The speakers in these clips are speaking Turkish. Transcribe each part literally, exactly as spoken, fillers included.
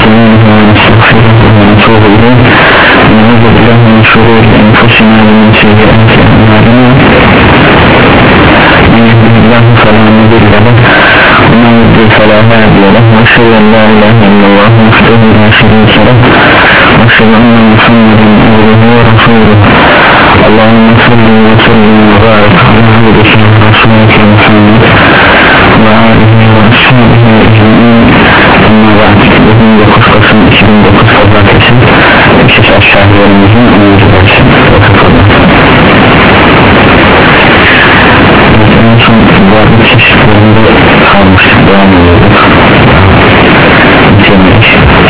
ونستعينه ونستغفره ونتوب إليه ونعوذ بالله من شرور أنفسنا ومن سيئات أعمالنا من يهده الله فلا مضل له ومن يضلل فلا هادي له وأشهد أن لا إله إلا الله وحده لا شريك له وأشهد أن محمدا عبده ورسوله اللهم صل وسلم وبارك على عبدك ورسولك محمد وآله وأصحابه أجمعين. Ama بعد bugün dokuz Kasım iki bin dokuz Pazartesi İşte aşağılarımızın onuncu dersi en son varlık çeşitlerinde kalmıştık, devam ediyorduk bitirmek.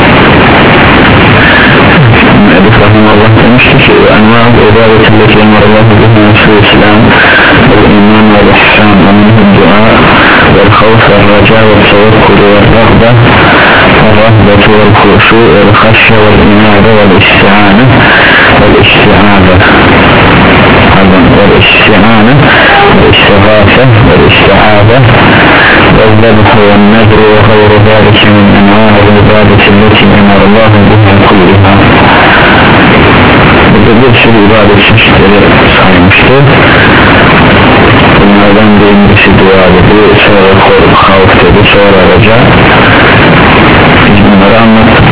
Edip Rahimullah demişti ki envâ-ı ibâdetilleki emarallahu bihi Resulü-i-Selam vel-iman vel-ihsan ve-minhü-d-duâ vel-havf vel-racâ vel-tevekkul vel-rağbeh vel-rahbet vel-khuşû vel-haşye vel-inâbe vel-isti'âne vel-isti'âbe vel-isti'âne vel-istigâfe vel-isti'âbe vel-zebh vel-nedr ve gayru zâlike min envâ-ı ibâdetilleki emarallahu bihi kullihâ. Burada bir sürü ibadet çeşitleri saymıştı. Bunlardan birincisi dua dedi, sonra korku, havf dedi, sonra raca. Biz bunları anlattık.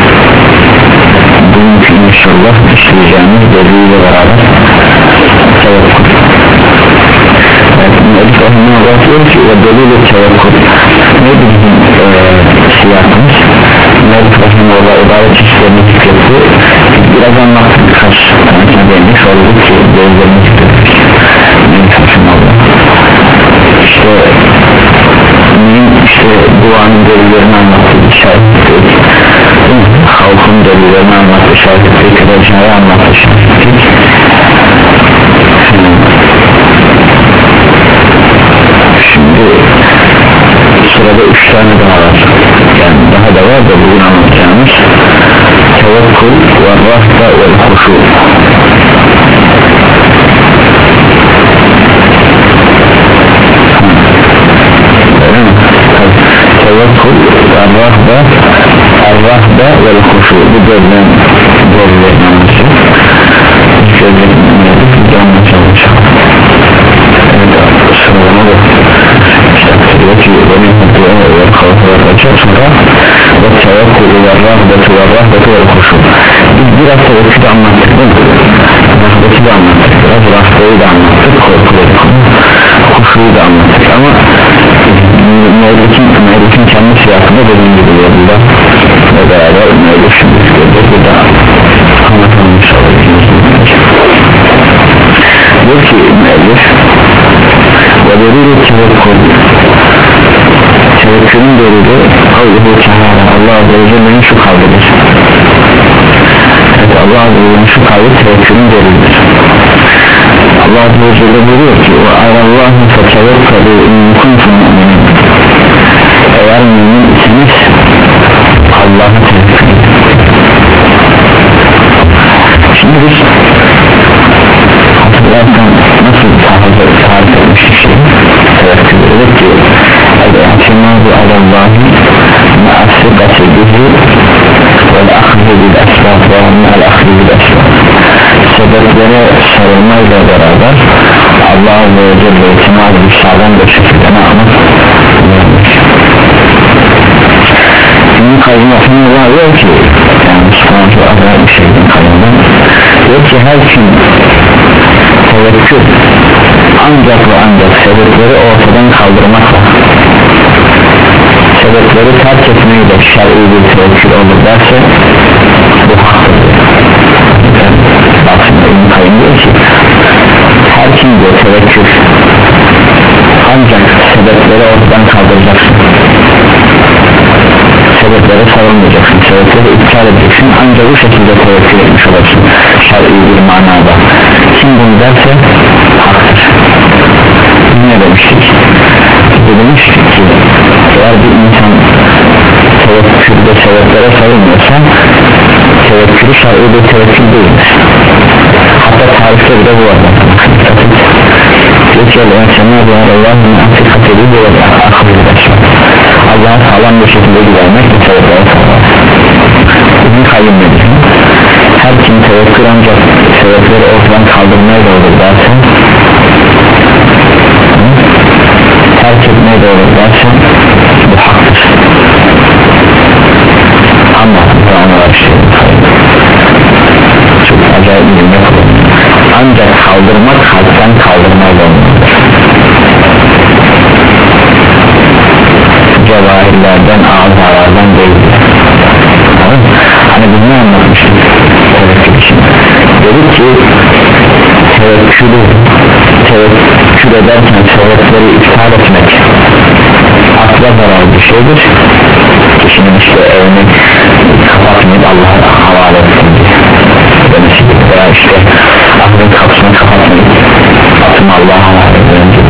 Bugünkü inşallah işleyeceğimiz deliliyle beraber tevekkül. Evet, Elif Rahimullah diyor ki ve delil-i tevekkül neydi bizim e, siyahımız? Elif Rahimullah ibadet çeşitlerini zikretti. Biraz anlattık, birkaç tanesine değindik, sorduk ki delillerini zikrettik. Elif Rahimullah işte işte duanın delillerini anlattı, işaret ettik, halkın delillerini anlattı, işaret ettik, recayı anlattı, işaret ettik. Şimdi sırada üç tane daha var, yani daha da var da bugün anlatacağımız tevekkül ve rahbe ve huşu. Tevekkül ve rahbe el-rahbe ve huşu, bu gözlen gözlerin anlışı gözlerin anlışı canlı çalışıyor. Evet, sıralama da diyor ki benim dua ve havf ve raca, sonra ve tevekkül ve rahbeti ve rahbeti ve huşu. Biz biraz tevekkülü anlattık değil mi? Rahbeti de anlattık, biraz rahbeyi de anlattık, korkuları, huşuyu da anlattık ama Mevlüt'ün Mevlüt'ün kendi siyasında dediğim gibi burada ve beraber Mevlüt şimdi gördük, bu da anlatılmış olacağız. Diyor ki Mevlüt ve delil-i tevekkül, tevekkülün delili Allahu Teala, Allah Azze ve Celle'nin şu kavlidir. Evet, Allah Azze ve Celle'nin şu kavli tevekkülün delilidir. Allah Azze ve Celle buyuruyor ki ve alallâhu fetevekkelu in kuntum mu'minin. Eğer mümin iseniz Allah'a tevekkül edin. Şimdi biz hatırlarsan nasıl tarif etmiştik şey tevekkül edip ki el-i'timâdu alallâhi ma'as-sıkati bihi vel-akhzi bil-esbâb ve ma'al-akhzi bil-esbâb. Sebeplere sarılmayla beraber Allah Azze ve Celle itimat bir sağlam bir şekilde ne anlat? Şimdi kayyum Rahimullah diyor ki, yani Müslümanca adaya bir şeyden kayyumdan diyor ki her kim tevekkül ancak ve ancak sebepleri ortadan kaldırmakla, sebepleri terk etmeyi de şer'i bir tevekkül olur derse bu haktır. Bak şimdi İbn-i Kayyum diyor ki her kim diyor tevekkül ancak sebepleri ortadan kaldıracaksın, sebeplere sarılmayacaksın, sebepleri iptal edeceksin, ancak bu şekilde tevekkül etmiş olursun şer'i bir manada. Kim bunu derse haktır. Ne demiştik? Demiştik ki eğer bir insan tevekkülde sebeplere sarılmıyorsa tevekkülü şer'i bir tevekkül değildir. Hatta tarifte bile bu var. Diyor ki Allah'a sağlam bir şekilde güvenmek bu sebeplere sarılır. İbn Kayyım nedir? Her kim tevekkül ancak sebepleri ortadan kaldırmaya da olur dersen, terk etmeye de olur dersen bu haktır. Ama bu anlar şey çok acayip bir cümle kullanıyor. Ancak kaldırmak kalpten kaldırmayla olmalıdır. Cevahirlerden, azalardan değildir. Hani biz ne anlatmıştık tevekkül için? Dedik ki tevekkülü tevekkül ederken sebepleri iptal etmek akla zararlı bir şeydir. Kişinin işte evini kapatmayıp Allah'a havale etsin demesi veya işte ahiret kapısını kapatmayıp atımı Allah'a havale etsin.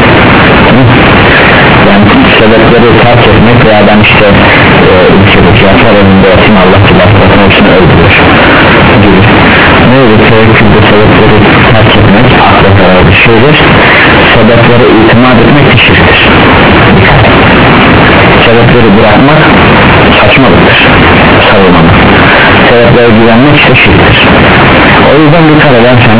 Yani sebepleri terk etmek veya ben işte ülkedeki yasal önünde yatayım Allah kulaklarına için öldürür gibi. Ne olur tevekkülde sebepleri terk etmek akla zararlı bir şeydir. Sebeplere itimat etmek şirktir. Sebepleri bırakmak saçmalıktır, savunmamak. Sebeplere güvenmek ise şirktir. O yüzden dikkat edersen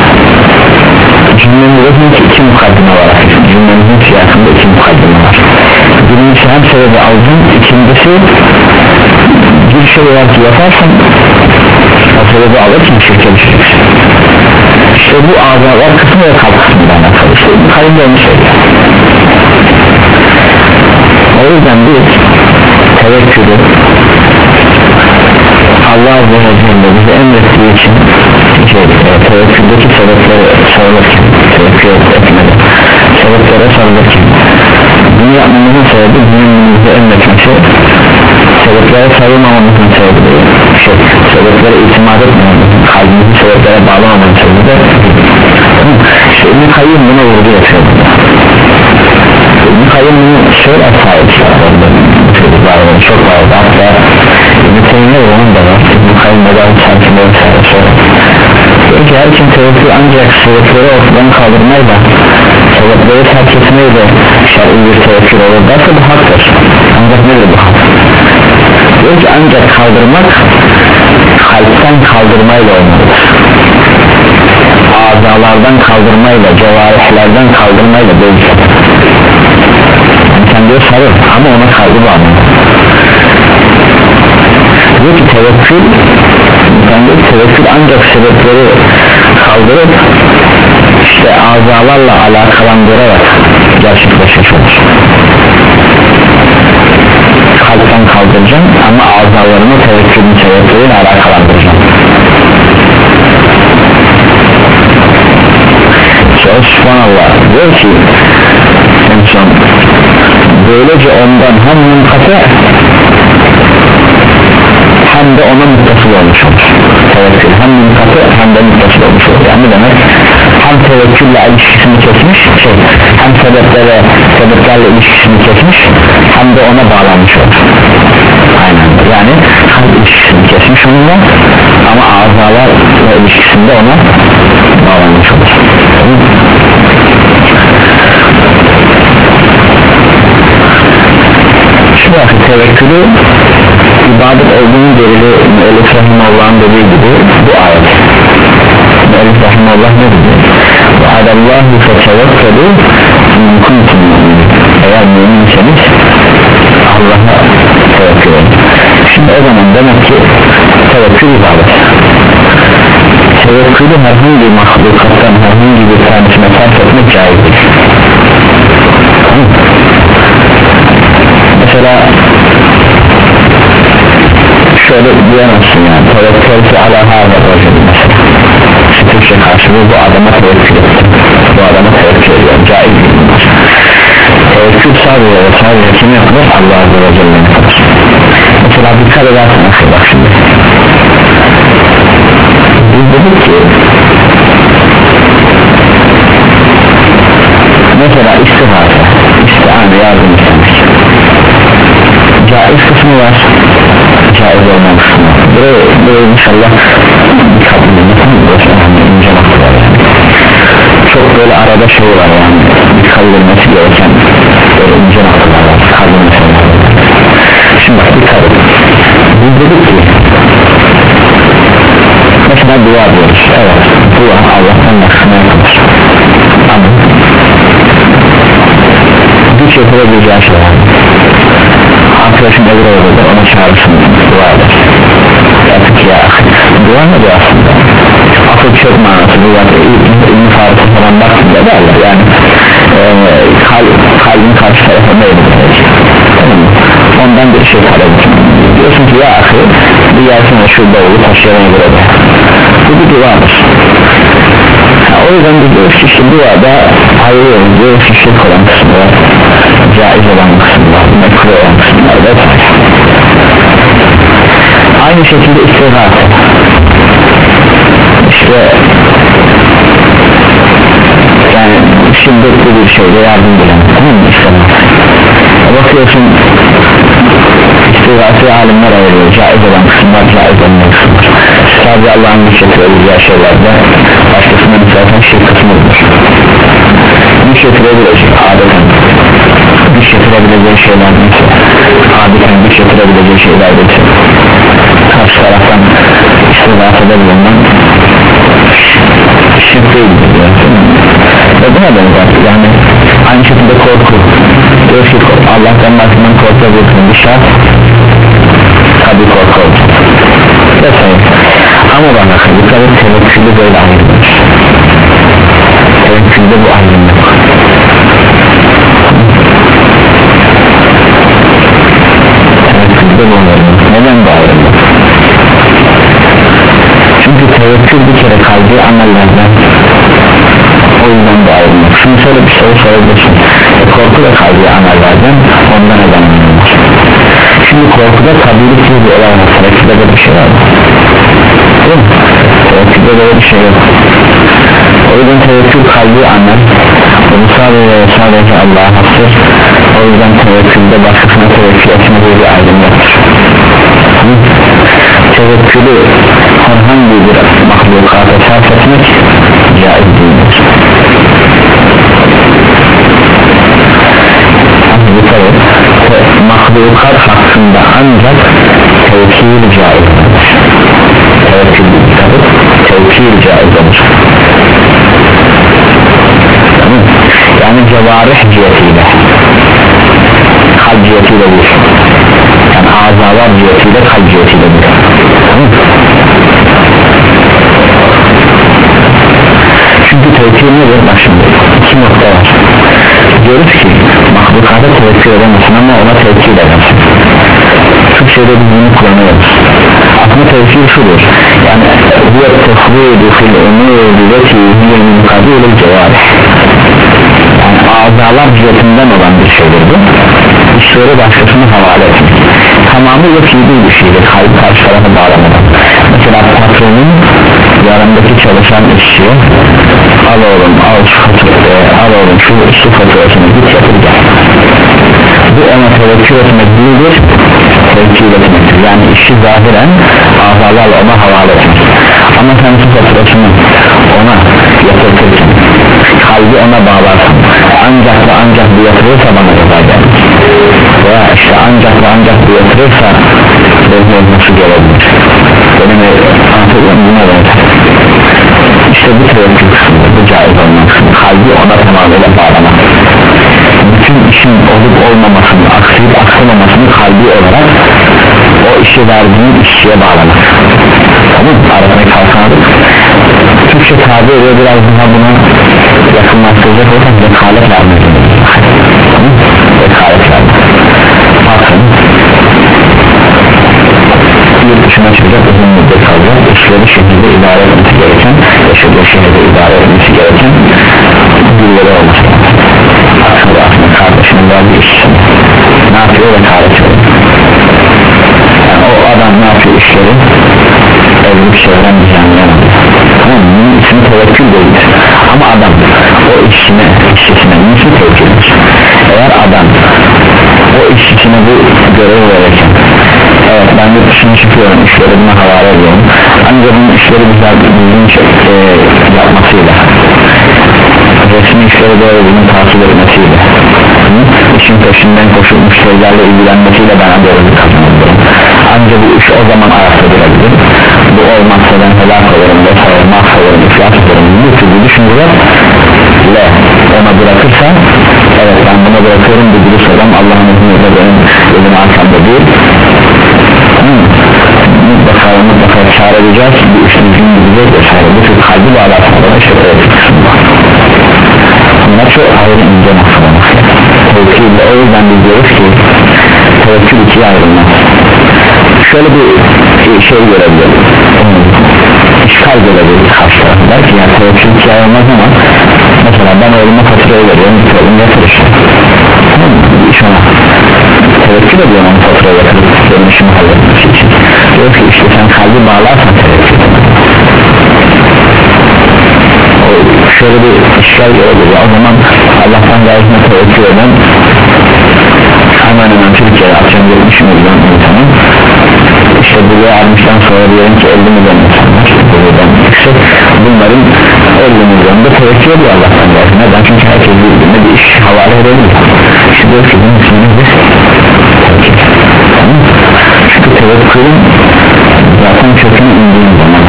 cümlemizin iki mukaddime var. Cümlemizin siyasında iki mukaddime var. Birincisi hem sebebi aldın, ikincisi bir şey var ki yaparsan o sebebi alırken şirke düşeceksin. İşte bu azalar kısmı ve kalp kısmından alakalı. İşte bu kalbinde onu söylüyor. O yüzden biz tevekkülü Allah Azze ve Celle bize emrettiği için şey, e, tevekküldeki sebepleri sarılırken tevekkül etmedi sebeplere sarılırken bunu yapmamızın sebebi dinin bize emretmesi, sebeplere sarılmamamızın sebebi şey, sebeplere itimat etmememizin, kalbimizi sebeplere bağlamamamızın sebebi de işte İbn Kayyım buna vurgu yapıyor. İbn Kayyım bunu şöyle sahip çocuklarının çok vardı, hatta İbn Teymiye onun da var. İbn Kayyım neden çarpımda vesaire sonra diyor ki her kim tevekkül ancak sebepleri ortadan kaldırmayla sebepleri terk etmeyle şer'i bir tevekkül olur derse bu haktır. Ancak nedir bu hak? Diyor ki ancak kaldırmak kalpten kaldırmayla olmalıdır, azalardan kaldırmayla, cevarihlerden kaldırmayla değil. Yani sen diyor sarıl ama ona kalbi bağlı. Diyor ki tevekkül ben diyor tevekkül ancak sebepleri kaldırıp işte azalarla alakalandırarak gerçekleşmiş olur. Kalpten kaldıracağım ama azalarını tevekkülün sebepleriyle alakalandıracağım. Sonra subhanallah diyor ki en son böylece ondan hem mümkate hem de ona muttasıl olmuş olur. Tevekkül hem mümkate hem de muttasıl olmuş olur. Yani demek hem tevekkülle ilişkisini kesmiş şey, hem sebeplere sebeplerle ilişkisini kesmiş hem de ona bağlanmış olur. Aynen yani kalp ilişkisini kesmiş onunla ama azalar ilişkisinde ona bağlanmış olur. Şu vakit tevekkülü ibadet olduğunu delili Müellif Rahimullah'ın dediği gibi bu ayet. Müellif Rahimullah ne dedi? وَعَلَى فَتَوَكَّلُوا اِنْ كُنْتُمْ مُؤْمِنِينَ eğer müminseniz Allah'a tevekkül edin. Şimdi o zaman demek ki tevekkül ibadet. Tevekkülü herhangi mahlukattan herhangi bir tanesine fark etmek caizdir. Mesela şöyle diyemezsin yani tevekkülü ala hâzâ racül mesela Türkçe karşılığı bu adama tevekkül ettim, bu adama tevekkül ediyorum, caiz değildir. Tevekkül sadece ve sadece kim yapılır? Allah Azze ve Celle'nin yapılır. Mesela dikkat edersin bak şimdi biz dedik ki mesela istihare, istihane yardım istemek caiz kısmı var, caiz olmayan kısmı var. Buraya, buraya inşallah dikkatli ince noktalar yani. Çok böyle arada şey var yani dikkat edilmesi gereken böyle ince noktalar var, kalbin meseleler. Şimdi bak dikkat edin, biz dedik ki mesela dua diyoruz, evet dua Allah'tan başkasına yapılır ama güç yapılabileceği şeyler, arkadaşın evre olur ona çağırsın, dua eder artık ya dua ne diyor aslında akıl çok manası bu zaten İbn-i Faruk'a falan baktığında derler yani e, kal, kalbin karşı tarafında edilir tamam mı? Ondan bir şey talep diyorsun ki ya akıl bir yersin ve şurada olur taşıyana göre de bu bir duadır ha, o yüzden diyoruz ki işte duada ayırıyoruz diyoruz ki şirk olan kısmı var caiz olan kısmı var mekruh olan kısmı var vesaire. Aynı şekilde istighatha işte yani şiddetli bir şeyde yardım bilen tamam mı istighatha bakıyorsun istighatha alimler ayırıyor caiz olan kısımlar caiz olan kısımlar sadece Allah'ın güç getirebileceği şeylerde başkasının zaten şirk kısmıdır güç getirebilecek adeten güç getirebileceği şeyler neyse adeten güç getirebileceği şeyler neyse karşı taraftan istighathada bulunan şirk değildir ve buna benzer yani aynı şekilde korku diyor ki Allah'tan başından korkabilirsin bir şart tabi korku olacak vesaire ama bana dikkat et tevekkülde böyle ayrılmış tevekkülde bu ayrım yok tevekkülde bu ayrım neden bu ayrım yok çünkü tevekkül bir kere kalbi amellerden o yüzden bu ayrım yok şimdi şöyle bir soru sorabilirsin e, korku da kalbi amellerden ondan neden olmaz şimdi korkuda tabiilik gibi bir olay var tevekkülde de bir şey var mı? Değil mi? Tevekkülde böyle bir şey yok o yüzden tevekkül kalbi amel bu sadece sadece Allah'a hastır o yüzden tevekkülde başkasına tevekkül etme diye bir ayrım yoktur tevekkülü herhangi bir mahlukata sarf etmek caiz değildir mahlukat hakkında ancak tevkil caiz olur tevkil tabi tevkil caiz olur yani cevarih cihetiyle kalp cihetiyle değil yani azalar cihetiyle kalp cihetiyle değil çünkü tevkil nedir? Bak şimdi iki nokta var diyoruz ki mahlukata tevekkül edemezsin ama ona tevkil edemezsin Türkçe'de biz bunu kullanıyoruz aslında tevkil şudur yani bu tefvidu fil umuri leti hiye min kabilil cevarih yani azalar cihetinden olan bir şeydir bu işleri başkasına havale etmek tamamıyla fiili bir şeydir kalp karşı tarafa bağlamadan mesela patronun yanındaki çalışan işçiye al oğlum al şu faturayı al oğlum şu su faturasını git yapır gel bu ona tevekkül etmek değildir tevekkül etmektir yani işi zahiren azalarla ona havale etmek ama sen su faturasını ona yatırtırken kalbi ona bağlarsın ancak ve ancak bu yatırırsa bana ceza gelir veya işte ancak ve ancak bu yatırırsa benim nasıl gelebilir benim anlatıyorum buna benzer işte bu tevekkül kısmı bu caiz olmak kalbi ona tamamıyla bağlamak bütün işin olup olmamasını aksayıp aksamamasını kalbi olarak o işi verdiğin işçiye bağlamak tamam mı? Aratmayı kalkamadık Türkçe tabi ediyor biraz daha buna yakınlaştıracak olsak vekalet vermek tamam mı? Vekalet vermek bakın yurt dışına çıkacak uzun müddet kalacak işleri şekilde idare etmesi gereken yaşadığı şehirde idare etmesi gereken birileri olması aslında aslında kardeşinin verdiği işçisini ne yapıyor ve kardeşleri yani o adam ne yapıyor işleri evlilik çevren düzenleyen tamam mı? Bunun ismi tevekkül değildir ama adam o işçine işçisine bunun ismi tevekküldür eğer adam o işçisine bu görev verirken evet ben de dışına çıkıyorum işleri buna havale ediyorum ancak bunun işleri güzel düzgün e, yapmasıyla resmi işleri böyle bunun takip etmesiyle işin peşinden koşup müşterilerle ilgilenmesiyle ben doğru bir kazanıyorum ancak bu iş o zaman ayakta durabilir. Bu olmazsa ben helak olurum vesaire, mahvolurum, iflas olurum, bu türlü düşüncelerle ona bırakırsan, evet ben buna bırakıyorum bu dürüst adam Allah'ın izniyle benim gözüm arkamda değil, hmm. mutlaka mutlaka kâr edeceğiz, bu iş düzgün gidecek vesaire, bu tür kalbi bağlarsanlar işte tevkil kısmı var. Bunlar çok ayrı ince noktalar. Tevkille o yüzden biz diyoruz ki tevekkül ikiye ayrılmaz. Şöyle bir şey görebiliriz, işgal görebiliriz karşı tarafı, der ki yani tevekkül ikiye ayrılmaz ama mesela ben oğluma faturayı veriyorum, bir oğlum yatır işte, iş ona tevekkül ediyorum onu faturayı yatırıp benim işimi halletmesi için. Diyor ki işte sen kalbi bağlarsan tevekkül şöyle bir işgal görebilir. O zaman Allah'tan gayesine tevekkül eden hemen hemen Türkiye'ye akşam yetmiş milyon insanın işte buraya almıştan sonra diyelim ki elli milyon insanlar buradan yüksek, bunların elli milyonda tevekkül ediyor Allah'tan gayesine. Neden? Çünkü herkes birbirine bir iş havale edebilir. İşte diyor ki bunun ismini biz çünkü tevekkülün zaten kökünü indiğin zaman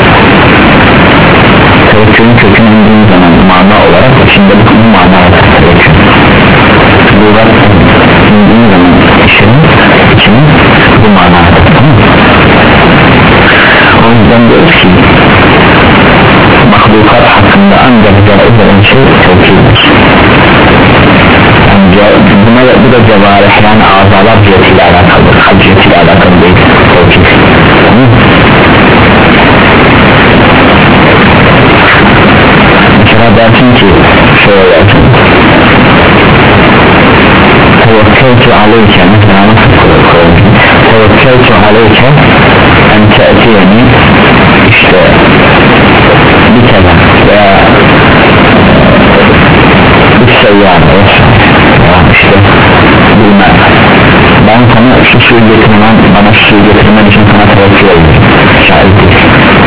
tevekkülün kökünü indiğin zaman mana olarak içinde bu, bu mana var tevekkül buradan indiğin zaman işinin içinin bu mana var, tamam mı? O yüzden diyoruz ki mahlukat hakkında ancak cevap eden şey tevekküldür. Yani buna bu da cevarih yani azalar cihetiyle alakalıdır, kalp cihetiyle alakalı değil tevekkül, tamam mı? Mesela dersin ki şöyle dersin tevekkeltu aleyke, mesela nasıl koyalım, tevekkeltu aleyke en te'tiyeni işte bir kere veya bir seyyarı veya işte bilmem ben sana şu suyu getirmem, bana şu suyu getirmen için sana tevekkül edeyim, şahit değil.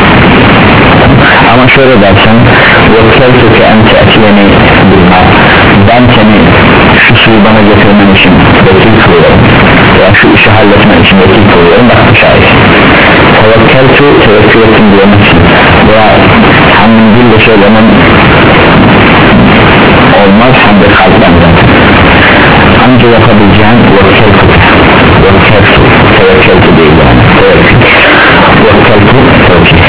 Ama şöyle dersen vekkeltuke en te'tiyeni bilmem, ben seni şu suyu bana getirmen için vekil kılıyorum veya şu işi halletmen için vekil kılıyorum, bak bu şahit. Tevekkeltu tevekkül ettim diyemezsin veya hamdin dille söylemem olmaz, hem de kalpten zaten ancak yapabileceğin vekkeltu vekkeltu tevekkeltu değil yani tevekkül vekkeltu tevekkül.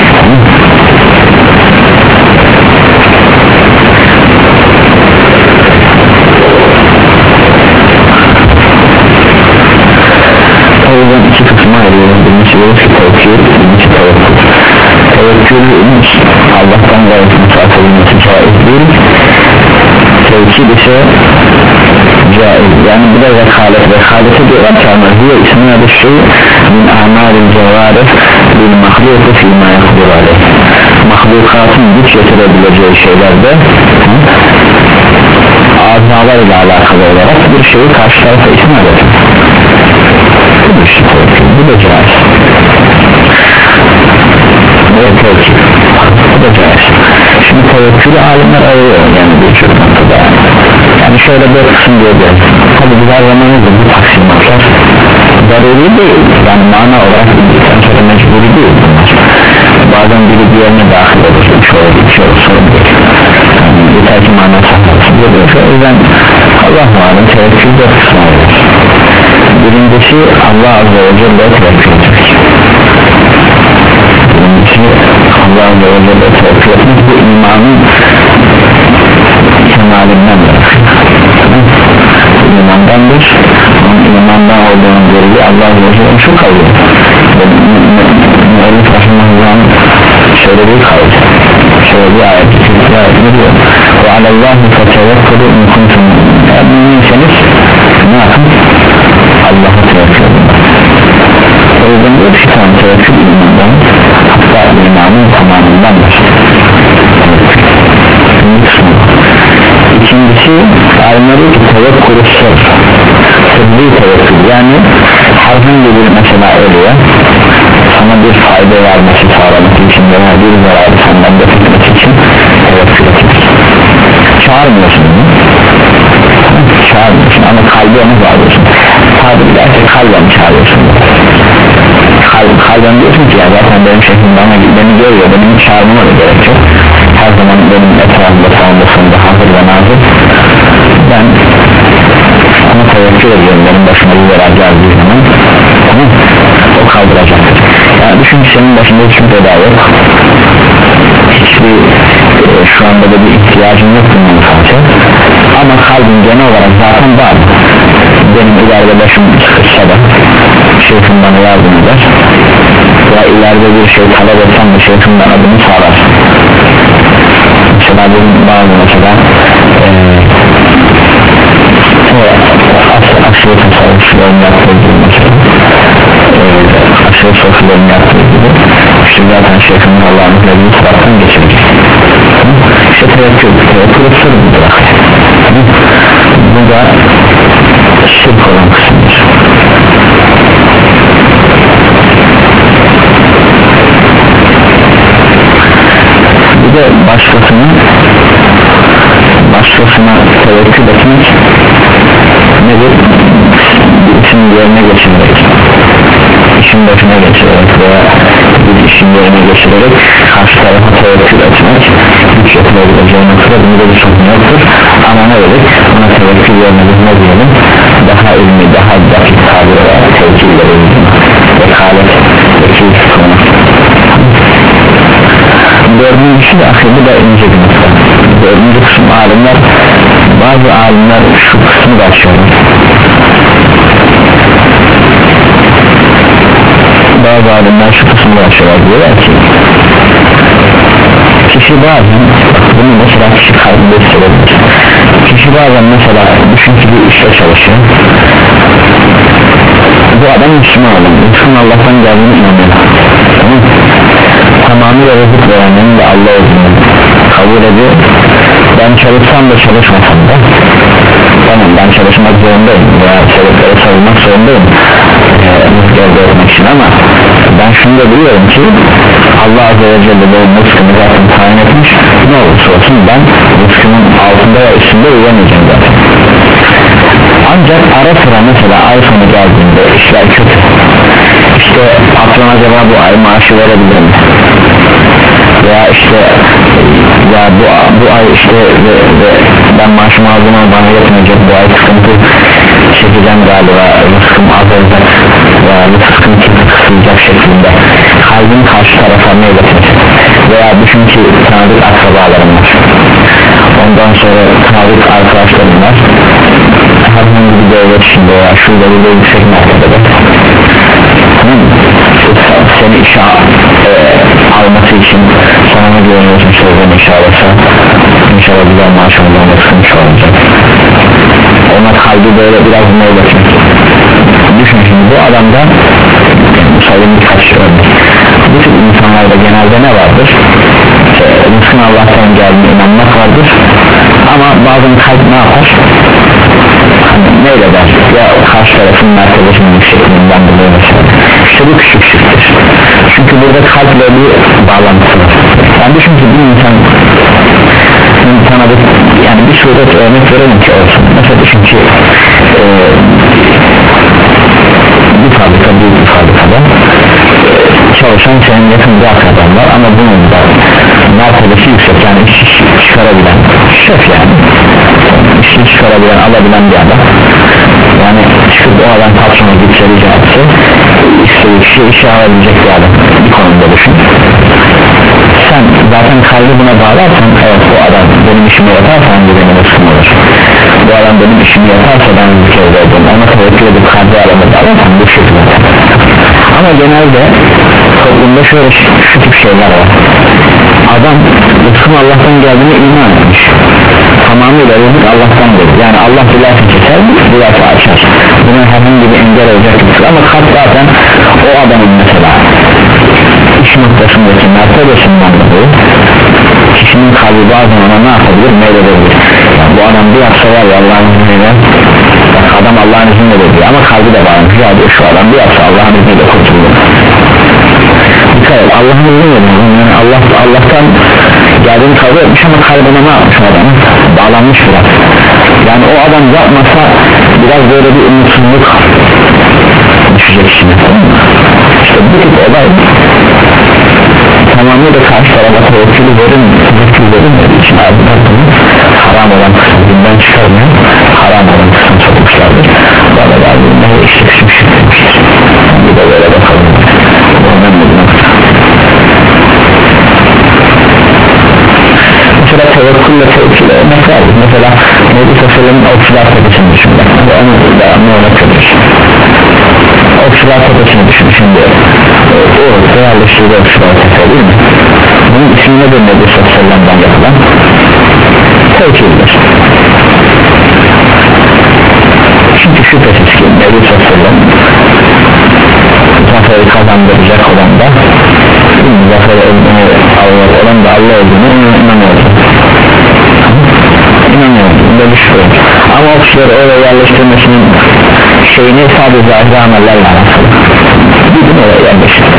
O yüzden iki kısma ayırıyoruz. Birincisi diyoruz ki tevekkül, birincisi tevekkül. Tevekkülümüz Allah'tan gayet müsaadesi caiz değil, tevekkül ise caiz. Yani bu da vekalet, vekaleti diyorlar ki ama hiye ismine de şey min amalin cevarih bil mahluku fîmâ yakdur aleyh, mahlukatın güç getirebileceği şeylerde azalar ile alakalı olarak bir şeyi karşı tarafa isnat eder. Bu da işte tevekkül, bu da caiz. Evet tevekkül, bu da caiz. Şimdi tevekkülü alimler ayırıyor yani birçok noktada. Yani şöyle bir kısım diyeceğiz. Tabi biz her zaman da bu taksimatlar zaruri değil, yani mana olarak bildikten sonra mecburi değil bunlar. Bazen biri diğerine dahil olur, şöyle bir şey olur, sorun değil. Yani yeter ki mana saklasın diyor. O yüzden Allah malum tevekkül de kısmı olur. Birincisi Allah Azze ve Celle tevekkül etmek. Birincisi Allah Azze ve Celle tevekkül etmek, bu imanın kemalindendir. İmandandır. Onun imandan olduğunu görülüyor. Allah Azze ve Celle şu kavga. Müellif Rahimahullah'ın şöyle bir kavga, şöyle bir ayet ne diyor? Ve alallahi fetevekkülü in kuntum mu'minin. Eğer müminseniz ne yapın? Allah'a tevekkül edin. O yüzden diyor ki tamam tevekkül imandan, hatta imanın tamamındandır. İkincisi alimleri ki tevekkülü sır, sırrı tevekkül, yani herhangi bir mesela ölüye sana bir fayda vermesi sağlamak için veya bir zararı senden defetmek için tevekkül etmek. Çağırmıyorsun mu? Çağırmıyorsun ama kalbi onu bağlıyorsun. Tabi derse kalben çağırıyorsun. kalben diyorsun ki ya zaten benim şeklim bana beni görüyor, benim çağırmama da gerek yok, her zaman benim etrafımda sağımda sonunda hazır ve nazır, ben ona tevekkül ediyorum, benim başıma bir bela geldiği zaman tamam, o kaldıracaktır. Yani düşün ki senin başında hiçbir bela yok, hiçbir e, şu anda da bir ihtiyacın yok bunun karşı, ama kalbin genel olarak zaten var. Benim ileride başım sıkışsa da şeyhim bana yardım eder veya ileride bir şey talep etsem de şeyhim bana bunu sağlar. Mesela benim bazı mesela aşırı tasarruflarını yaptığı gibi mesela aşırı sofralarını yaptığı gibi işte zaten şeyhimin Allah'ın izlediği taraftan geçirecek. İşte tevekkül, tevekkül sır budur. Bu da şirk olan kısımdır. Bir de başkasına başkasına tevekkül etmek nedir? İşin yerine geçirerek, işin başına geçirerek veya bir işin yerine geçirerek karşı tarafa tevekkül etmek güç yapılabileceği noktada bunu da bir sorun yoktur. Ama ne dedik? Buna tevekkül yerine ne diyelim? Daha ilmi, daha dakik tabir olarak tevekkül verelim. Vekalet, vekil konu. Dördüncüsü de ahirde de ince bir nokta. Dördüncü kısım alimler, bazı alimler şu kısmı da açıyorlar. Bazı alimler şu kısmı da açıyorlar, diyorlar ki kişi bazen, bunu mesela kişi kalbinde hissedebilir. Kişi bazen mesela düşün ki bir işte çalışıyor, bu adam Müslüman adam, Müslüman Allah'tan geldiğini inanıyor, tamam, tamamıyla rızık verenin de Allah olduğunu kabul ediyor. Ben çalışsam da çalışmasam da tamam, ben çalışmak zorundayım veya sebepleri savunmak zorundayım rızık elde etmek için, ama ben şunu da biliyorum ki Allah Azze ve Celle benim rızkımı zaten tayin etmiş, ne olursa olsun ben rızkımın altında ve üstünde uyamayacağım zaten. Ancak ara sıra mesela ay sonu geldiğinde işler kötü, işte patron acaba bu ay maaşı verebilir mi veya işte ya bu, bu ay işte ve, ve ben maaşımı aldım ama bana yetmeyecek, bu ay sıkıntı çekeceğim galiba, rızkım azalacak veya rızkım kısılacak şeklinde kalbin karşı tarafa meyletmek veya düşün ki tanıdık akrabalarım var, ondan sonra tanıdık arkadaşlarım var, herhangi bir devlet içinde veya şurada bir yüksek mertebede seni işe e, alması için sana ne güveniyorsun, sözden işe alırsa inşallah güzel maaş alacağına sıkıntı olacak, ona kalbi böyle biraz meyletmek. Düşün şimdi bu adamda bu sayın birkaç örnek, bu tür insanlarda genelde ne vardır? E, rızkın Allah'tan geldiğine inanmak vardır, ama bazen kalp ne yapar? Hani neyle der? Ya karşı tarafın mertebesinin yüksekliğinden dolayı mesela. İşte bu küçük şirktir. Çünkü burada kalple bir bağlantısı var. Yani düşün ki bir insan tanıdık, yani bir suret örnek verelim ki olsun. Mesela düşün ki e, bir fabrika, bir, bir fabrikada çalışan senin yakın bir akraban var, ama bunun da mertebesi yüksek, yani iş çıkarabilen şef, yani işini çıkarabilen, alabilen bir adam, yani çıkıp o adam patrona gitse rica etse istediği kişiye işe alabilecek bir adam, bir konumda düşün. Sen zaten kalbi buna bağlarsan, evet bu adam benim işimi yaparsa hangi benim ısım olur, bu adam benim işimi yaparsa ben bir kez verdim, ona tevekkül edip kalbi aramı bağlarsan bu şekilde. Ama genelde toplumda şöyle şu tip şeyler var, adam rızkın Allah'tan geldiğine iman etmiş, tamamıyla rızık Allah'tan gelir, yani Allah dilerse keser, dilerse açar, buna herhangi bir engel olacaktır, ama kalp zaten o adamın mesela iş noktasındaki mertebesinden dolayı kişinin kalbi bazen ona ne yapabilir, meyledebilir. Yani bu adam bir yapsa var ya Allah'ın izniyle, adam Allah'ın izniyle dedi, ama kalbi de bağlı, ya diyor şu adam bir yapsa Allah'ın izniyle kurtulur. Dikkat et, Allah'ın izniyle dedi, yani Allah, Allah'tan geldiğini kabul etmiş, ama kalbine ne yapmış adam, bağlanmış biraz. Yani o adam yapmasa biraz böyle bir umutsuzluk düşecek içine. İşte bu tip karşı tarafa tevekkülü verin tevekkül verilmediği için abiler bunu haram olan kısmı bundan çıkarmayan haram olan kısmı sokmuşlardır bu arada abiler işte kısım şirklemiştir bir de böyle bakalım bu önemli bir nokta. Mesela tevekkülle tevekkülle örnek verdik mesela Nebi Sallallahu okçular tepesini düşünmek onu da ne örnek verir okçular tepesini düşün şimdi o realleştirdi okçular tepesi değil mi bunun ismine de Nebi Sallallah'dan yapılan tevekküldür çünkü şüphesiz ki Nebi Sallallahu zaferi kazandıracak olan da zaferi olan da Allah olduğunu inanıyordu inanıyordu bunda bir şüphe ama okçuları oraya yerleştirmesinin şeyini sadece azı amellerle alakalı gidin oraya yerleştir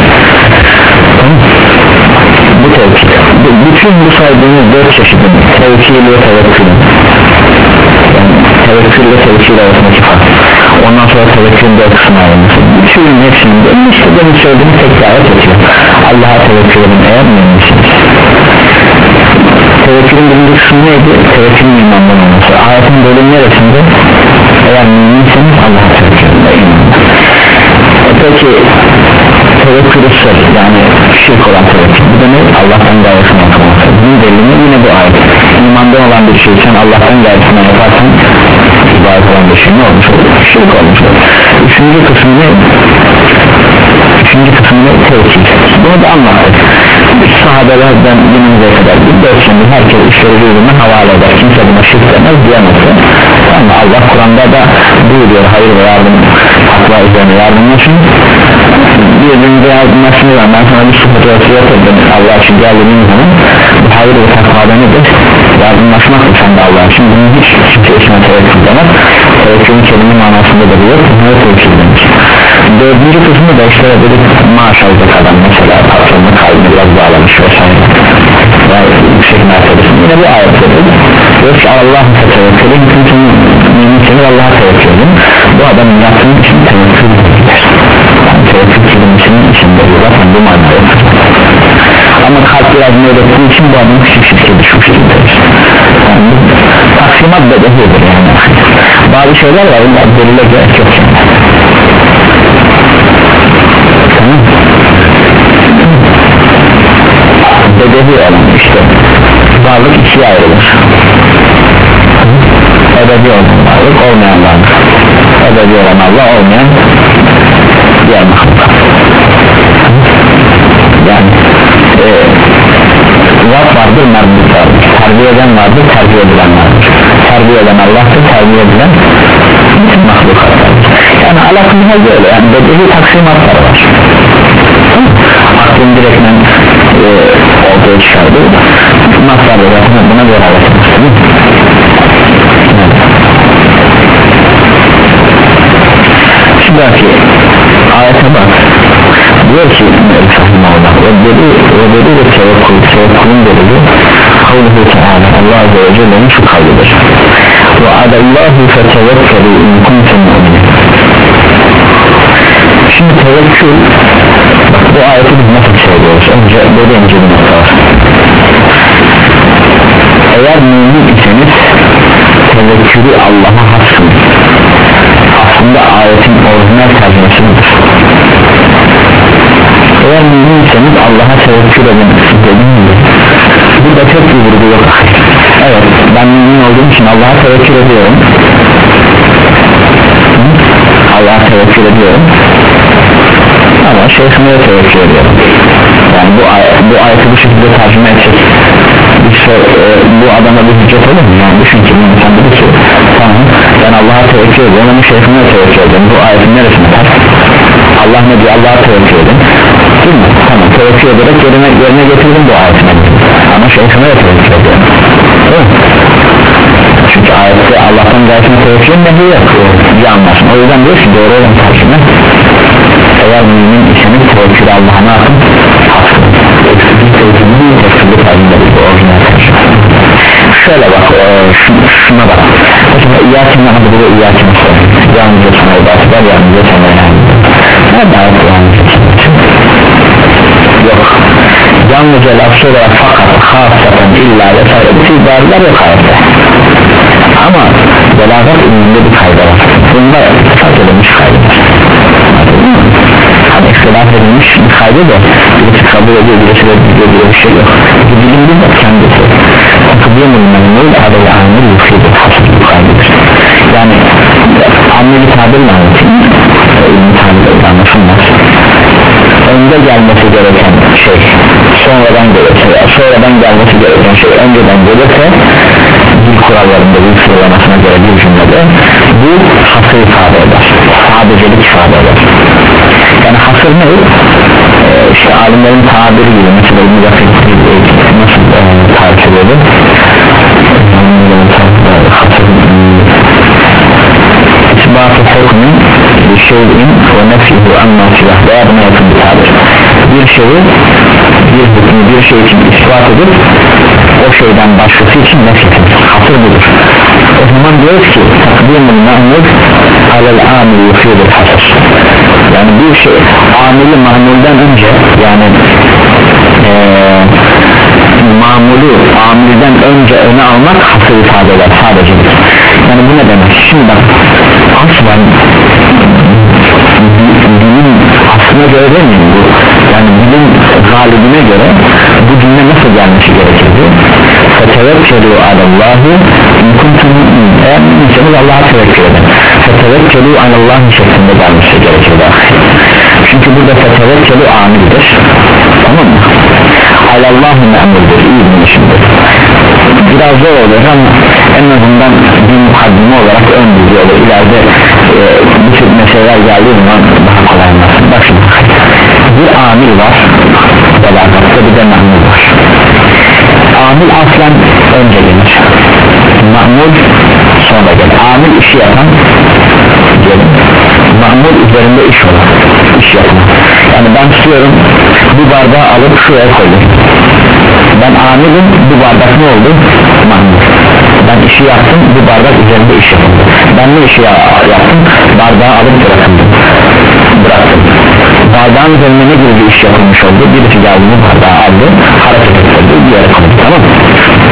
bu tevekkül bütün bu saydığımız dört çeşidin tevekkül ve tevekkülün yani tevekkül ve tevekkül arasındaki fark ondan sonra tevekkülün dört kısmına ayrılması bütün hepsinin de işte benim söylediğim tekrar ediyor Allah'a tevekkül edin eğer müminmişsiniz tevekkülün birinci kısmı neydi? Tevekkülün imandan olması ayetin bölüm neresinde? Eğer müminseniz Allah'a tevekkül edin e peki tevekkülü sır yani şirk olan tevekkül bu da ne? Allah'tan gayrısına yapılması bunun delili yine bu ayet imandan olan bir şey sen Allah'tan gayrısına yaparsan ibadet olan bir şey ne olmuş olur? Şirk olmuş olur üçüncü kısmı ne? üçüncü kısmı ne? Tevekkül bunu da anlattık biz sahabelerden günümüze kadar bir dört şimdi herkes işleri birbirine havale eder kimse buna şirk demez diyemezse ama Allah Kur'an'da da buyuruyor hayır ve yardım takva üzerine yardımlaşın birbirinize yardımlaşın ve ben sana bir sıfır vasiyet ettim Allah için geldiğiniz zaman hayır ve takvada nedir? Yardımlaşmaktır sen de Allah için bunun hiç kimse içine tevekkül demez tevekkülün kelime manasında da diyor bunları tevekkül demiş dördüncü kısmı da işte böyle maaş alacak adam mesela patronun kalbini biraz bağlamış vesaire yani yüksek mertebesi yine bir ayet verir diyor ki Allah'ın tevekkülü bütün müminleri Allah'a tevekkül edin bu adamın yaptığının için tevekkül yani tevekkül kelimesinin içinde zaten bu manada ama kalp biraz meylettiği için bu adamın küçük şirke düşmüştür yani taksimat bedehidir yani bazı şeyler var bunlar delile gerek yok yani bedehi olan işte varlık ikiye ayrılır ebedi olan varlık olmayan varlık ebedi olan Allah olmayan diğer mahluk yani e, Rab vardır merdut vardır terbiye eden vardır terbiye edilen vardır terbiye eden Allah'tır terbiye edilen bütün mahlukatlardır yani alakamız böyle yani bedehi taksimatlar var aklın direktmen e, ortaya çıkardı maslarda zaten buna göre alakası şimdi ki ayete bak diyor ki Allah ve dedi ve dedi de tevekkül tevekkülün delili kavluhu teala Allah Azze ve Celle'nin şu kavlidir ve adallahu fetevekkelu in kuntum mu'minin şimdi tevekkül bu ayeti biz nasıl söylüyoruz önce böyle önce bir nokta var eğer mümin iseniz tevekkülü Allah'a hassın aslında ayetin orijinal tercümesidir eğer mümin iseniz Allah'a tevekkül edin dediğimde burada çok bir vurgu yok evet ben mümin olduğum için Allah'a tevekkül ediyorum Allah'a tevekkül ediyorum ama şeyhime tevekkül ediyorum yani bu, ay bu ayeti bu şekilde tercüme edecek işte, e, bu adama bir hüccet olur mu yani düşün ki sen dedi ki tamam ben Allah'a tevekkül ediyorum ama şeyhime tevekkül ediyorum bu ayetin neresine ters Allah ne diyor Allah'a tevekkül edin değil mi tamam tevekkül ederek yerine, yerine getirdim bu ayetine ama şeyhime tevekkül ediyorum değil mi çünkü ayette Allah'tan gayrısına tevekkül etmediği yok bir anlaşma o yüzden diyor ki doğru olan tercüme eğer mümin iseniz tevekkülü Allah'a ne yapın şöyle bak şuna bak mesela İyyâkin nâbudu ve İyyâkin nâsta'în yalnızca sana ibadet eder yalnızca sana yani ne davet yalnızca yok yalnızca lafzı olarak fakat hasaten illa vesaire bu ibareler yok ayette. Ama belagat ilminde bir kayda var. Bunda fark edilmiş kaydadır. Hani ihtilaf edilmiş bir kayda da birisi kabul ediyor, birisi reddediyor diye bir şey yok. Bu bilimde de kendisi takıdîmul memnûl alel âmil yufîdul hasıl bu kaydadır. Yani ameli tabirle anlatayım, ilmi tabirle anlatılmaz. Önde gelmesi gereken şey sonradan gelirse ya sonradan gelmesi gereken şey önceden gelirse dil kurallarında bir sıralamasına göre bir cümlede bu hasır ifade eder, sadecelik ifade eder. Yani hasır ne? Ee, işte alimlerin tabiri gibi mesela müzakir nasıl e, tarif ediyordu? Hasır isbatı hukmin bir şeyin ve nefsihi anlatıyla veya buna yakın bir tabir. Bir şeyi bir hükmü bir şey için ispat edip o şeyden başkası için nefsidir. Hasır budur. O zaman diyoruz ki takdîmul ma'mul alel amil yufîdul hasır. Yani bir şey amili mamulden önce yani ee, mamulü amilden önce öne almak hasır ifade eder sadece. Yani bu ne demek? Şimdi bak aslen dinin aslına göre demeyeyim bu. Yani dinin galibine göre bu cümle nasıl gelmesi gerekirdi? Fetevekkelû alallâhi inkuntum mu'min. Eğer müminseniz Allah'a tevekkül edin. Fetevekkelû alallâhi şeklinde gelmesi gerekirdi. Çünkü burada fetevekkelû amildir. Tamam mı? Alallâhi me'murdur. İyi bilmişimdir. Biraz zor olur ama en azından bir mukaddime olarak ön bilgi olur. İleride e, bu tür meseleler geldiği zaman daha kolay anlarsın. Bak şimdi bir amil var belagatta bir de ma'mul var. Amil aslen önce gelir, ma'mul sonra gelir. Amil işi yapan gelir, ma'mul üzerinde iş olan iş yapan. Yani ben tutuyorum bu bardağı alıp şuraya koydum, ben amilim, bu bardak ne oldu? Ma'mul. Ben işi yaptım, bu bardak üzerinde iş yapıldı. Ben ne işi yaptım? Bardağı alıp bıraktım bıraktım bardağın üzerine ne gibi bir iş yapılmış oldu? Birisi geldi bu bardağı aldı, hareket ettirdi, bir yere koydu. Tamam mı?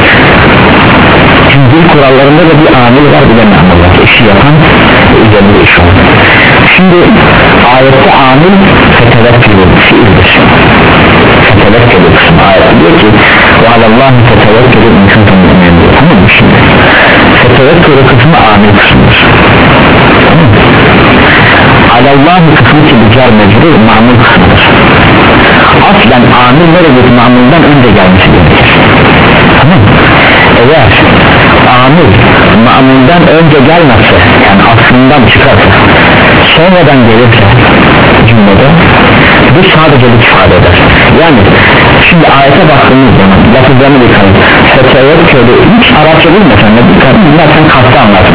Şimdi dil kurallarında da bir amil var, bir de ma'mul var. İşi yapan üzerinde iş olan. Şimdi ayette amil fetevekkülü fiildir. Fetevekkülü kısmı ayette diyor ki وَعَلَى fetevekkülü imkântum mu'min diyor. Tamam mı şimdi? Fetevekkülü kısmı amil kısmıdır. Tamam mı? Alallahi kısmı ki bu car mecbur ma'mul kısmıdır. Aslen amil neredir? Ma'muldan önce gelmesi gerekir. Tamam mı? Eğer amil ma'muldan önce gelmezse yani aslından çıkarsa sonradan gelirse cümlede bu sadece bir ifade eder. Yani şimdi ayete baktığımız zaman lafızlarını bir kalın fetevekkülü hiç Arapça bilmesen de bir kalın bunlar sen kastı anlarsın.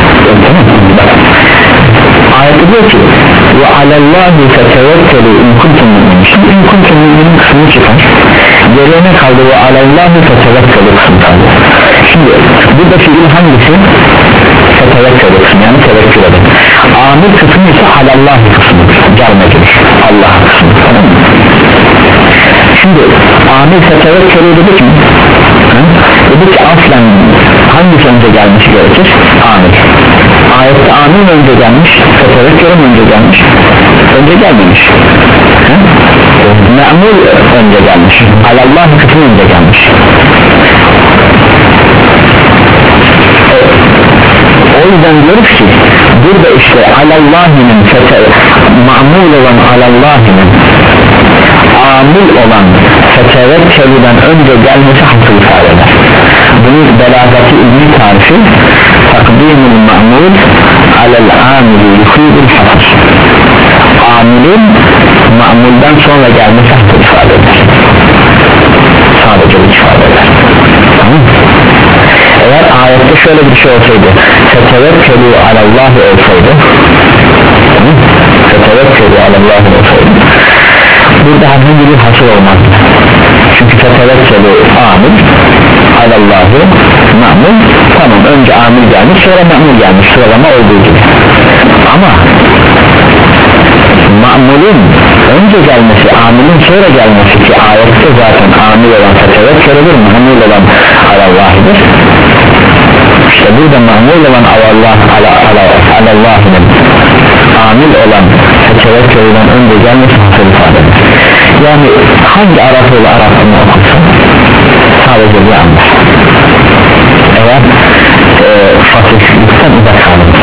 Ayette diyor ki ve alallahi fetevekkülü in kuntum mu'minin. Şimdi in kuntum mu'minin kısmını çıkar, geriye ne kaldı? Ve alallahi fetevekkülü kısmı kaldı. Şimdi burada fiil hangisi? Fetevekkülü kısmı, yani tevekkül edin. Amil kısmı ise alallahi kısmı, gelmektir Allah kısmı. Tamam mı? Şimdi amil fetevekkülü dedik mi? Dedik ki aslen hangisi önce gelmesi gerekir? Amil. Ayette amil önce gelmiş, fetevekkülün önce gelmiş, önce gelmemiş. Ma'mul önce gelmiş, alallahi kısmı önce gelmiş. O yüzden diyoruz ki burada işte alallahinin ma'mul olan alallahinin amil olan fetevekkülüden önce gelmesi hasıl ifade eder. Bunun belagati ilmi tarifi takdîmul ma'mul alel amili yufîdul hasır. Amilin ma'muldan sonra gelmesi hasıl ifade eder. Sadece bir ifade eder. Tamam. Eğer ayette şöyle bir şey olsaydı fetevekkülü alallahi olsaydı fetevekkülü alallahi olsaydı burada herhangi bir hasıl olmaz. Çünkü fetevekkülü amil alallahi ma'mul, tamam önce amil gelmiş sonra ma'mul gelmiş sıralama olduğu gibi. Ama ma'mulun önce gelmesi, amilin sonra gelmesi ki ayette zaten amil olan tevekküldür, mamul olan alallahidir. İşte burada mamul olan alallah ala ala alallahidir, amil olan tevekkülden önce gelmesi hasıl ifadedir. Yani hangi Arap ile Arap'ını okursan sadece bir anlar. Eğer e, fakirlikten uzak kalırsa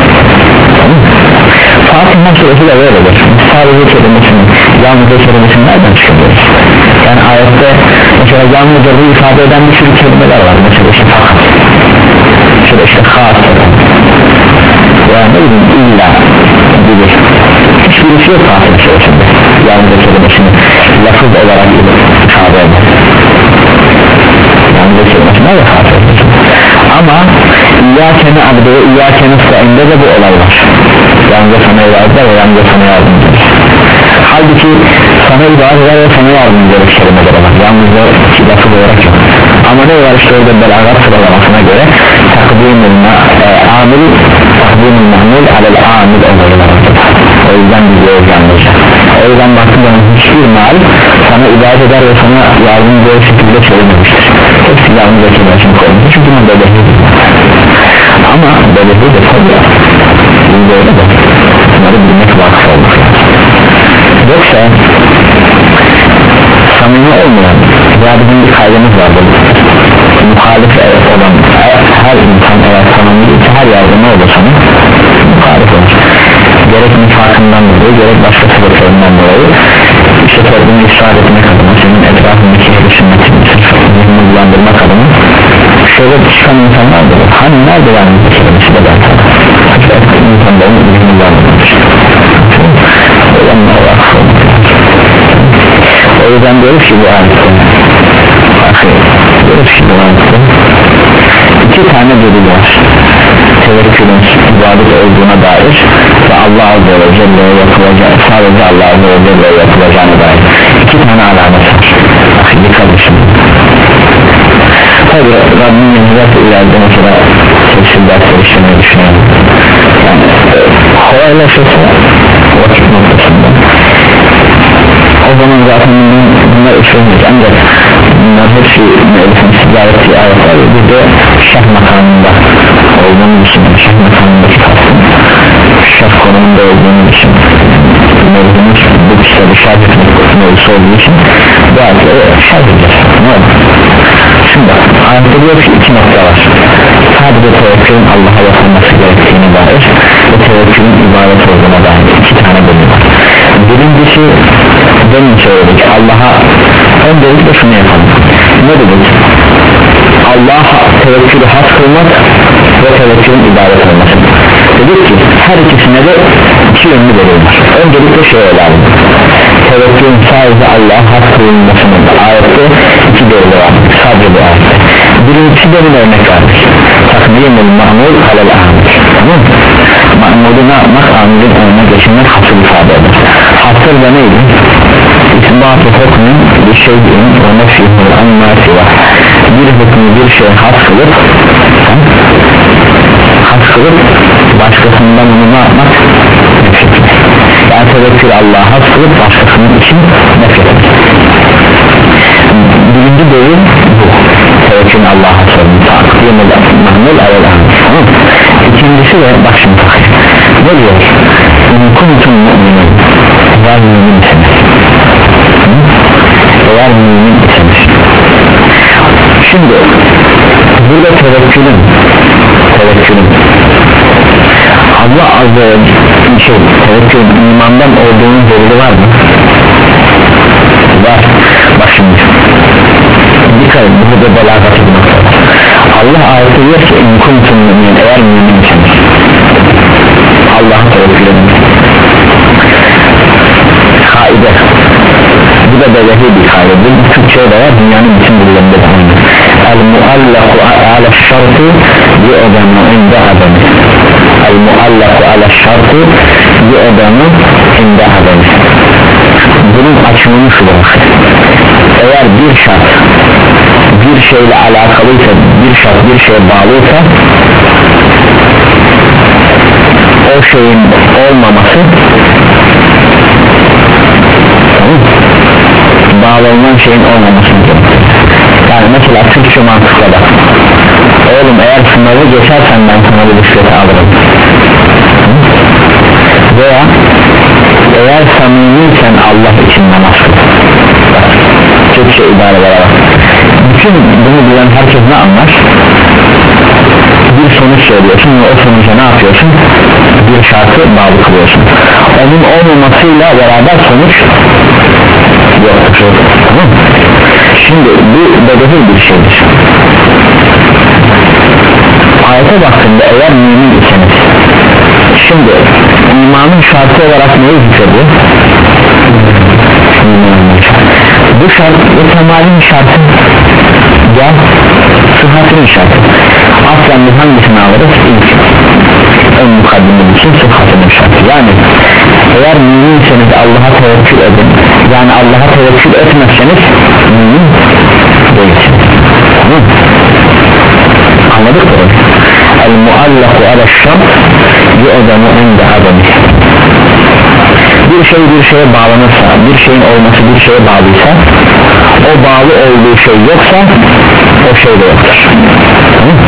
Fatiha suresi de böyledir. Sadece kelimesini, yalnızca kelimesini nereden çıkarıyoruz? Yani ayette mesela yalnızca bu ifade eden bir sürü kelimeler var. Mesela işte fakat, şöyle işte khas, yani ne bileyim illa gibi hiçbirisi yok Fatiha suresinde. Yalnızca kelimesini lafız olarak ifade eder. Yalnızca kelimesine de Fatiha suresinde. Ama İyyâkene abde ve İyyâkene nestaîn'de de bu olay var. Yalnızca sana ibadet ve yalnızca sana yardım eder. Halbuki sana ibadet ve sana yardım eder kelimeler var. Yalnızca lafız olarak yok. Ama ne var işte orada belagat sıralamasına göre takdimul e, amil takdimul mahmul alel amil olayı var. O yüzden biliyoruz yalnızca. O yüzden baktığım zaman hiçbir mal sana ibadet eder ve sana yardım eder şekilde söylememiştir. Hepsi yalnızca kelimesini koymuş. Çünkü bunun bedehidir. Ama bedehidir de tabi şimdi öyle de bunları bilmek vakıf olduk. Yoksa samimi olmayan ya bizim bir kaydımız vardır. Muhalif olan her insan eğer samimiyse her yerde ne olur sana muhalif olur. Gerek nifakından dolayı gerek başka sebeplerinden dolayı işte toplumu ısrar etmek adına senin etrafındaki ehli sünnetin zihnini bulandırmak adına şöyle çıkan insanlar da var. Hani nerede yani bu kelimesi de ben sana insanların zihnini bulandırmak olanlar var. O yüzden diyoruz ki bu ayette diyoruz ki bu ayette iki tane delil var. Tevekkülün ibadet olduğuna dair ve Allah Azze ve Celle'ye yapılacak, sadece Allah Azze ve Celle'ye yapılacağına dair iki tane alamet var. Ahidi kardeşim tabi Rabbim yenilerde ileride mesela tefsir dersleri işlemeyi düşünüyorum. Yani kolaylaşırsa vakit noktasında o zaman zaten bunlar işlenir, ancak bunlar hepsi müellifin sizler ettiği ayetler bir de şah makamında olduğunu için, şah makamındaki kastım şah konumunda olduğunu için mevzumuz bu kişide şah etmek mevzusu olduğu için bu ayetleri şah edilir. Ne olur? Şimdi ayette diyor ki iki nokta var. Sadece tevekkülün Allah'a yapılması gerektiğine dair ve tevekkülün ibadet olduğuna dair iki tane bölüm var. Birincisi demin söyledik, Allah'a öncelikle şunu yapalım. Ne dedik? Allah'a tevekkülü has kılmak ve tevekkülün ibadet olması. Dedik ki her ikisine de iki yönlü bölüm var. Öncelikle şey olalım, tevekkülün sadece Allah'a has kılınmasının ayette iki bölümü var. Sadece bu ayette. Birincisi benim örnek verdik. Takdimul ma'mul alel amil. Tamam mı? Ma'mulü ne yapmak? Amilin önüne geçirmek hasıl ifade eder. Hasıl da neydi? İsbat-ı hukmun bir şeyin ve nefihul annâsi var. Bir hükmü bir şey has kılıp has kılıp başkasından onu ne yapmak? Nefretmek. Yani tevekkül Allah'a has kılıp başkasının için nefretmek. Birinci bölüm bu. Tevekkül Allah'a sorun. Takdimul mahmul alel amil. Tamam mı? İkincisi de bak şimdi bak. Ne diyor? Kuntum mu'minin. Eğer müminsiniz. Eğer müminsiniz. Şimdi burada tevekkülün tevekkülün Allah Azze ve Celle şey, tevekkülün imandan olduğunun delili var mı? Var. Bak şimdi dikkat edin, burada belagatı bir nokta. Allah ayeti diyor ki in kuntum mümin, eğer müminsiniz Allah'a tevekkül edin. Kaide, bu da belehi bir kaide. Bu Türkçe'ye de var, dünyanın bütün dillerinde de aynı. El muallaku ala şartı bi odamı inde adamı. El muallaku ala şartı bi odamı inde adamı. Bunun açımını şurada. Eğer bir şart bir şeyle alakalıysa, bir şart bir şeye bağlıysa, o şeyin olmaması mesela Türkçe mantıkla da oğlum eğer sınavı geçersen ben sana bu bisikleti alırım veya eğer samimiysen Allah için namaz kıl. Türkçe ibareler var. Bütün bunu bilen herkes ne anlar? Bir sonuç söylüyorsun ve o sonuca ne yapıyorsun? Bir şartı bağlı kılıyorsun. Onun olmamasıyla beraber sonuç yoktur. Tamam. Şimdi bu bedeli bir şeydir. Ayete baktığında eğer mümin iseniz, şimdi imanın şartı olarak neyi zikrediyor? Bu şart ve temalin şartı ya sıhhatinin şartı. Aslen biz hangisini alırız? İlk ön mukaddimin için sıhhatinin şartı. Yani eğer müminseniz Allah'a tevekkül edin, yani Allah'a tevekkül etmezseniz mümin değilsiniz. Tamam. Anladık mı? El muallaku ala şart yu'demu inde ademi. Bir şey bir şeye bağlanırsa, bir şeyin olması bir şeye bağlıysa, o bağlı olduğu şey yoksa o şey de yoktur. Tamam.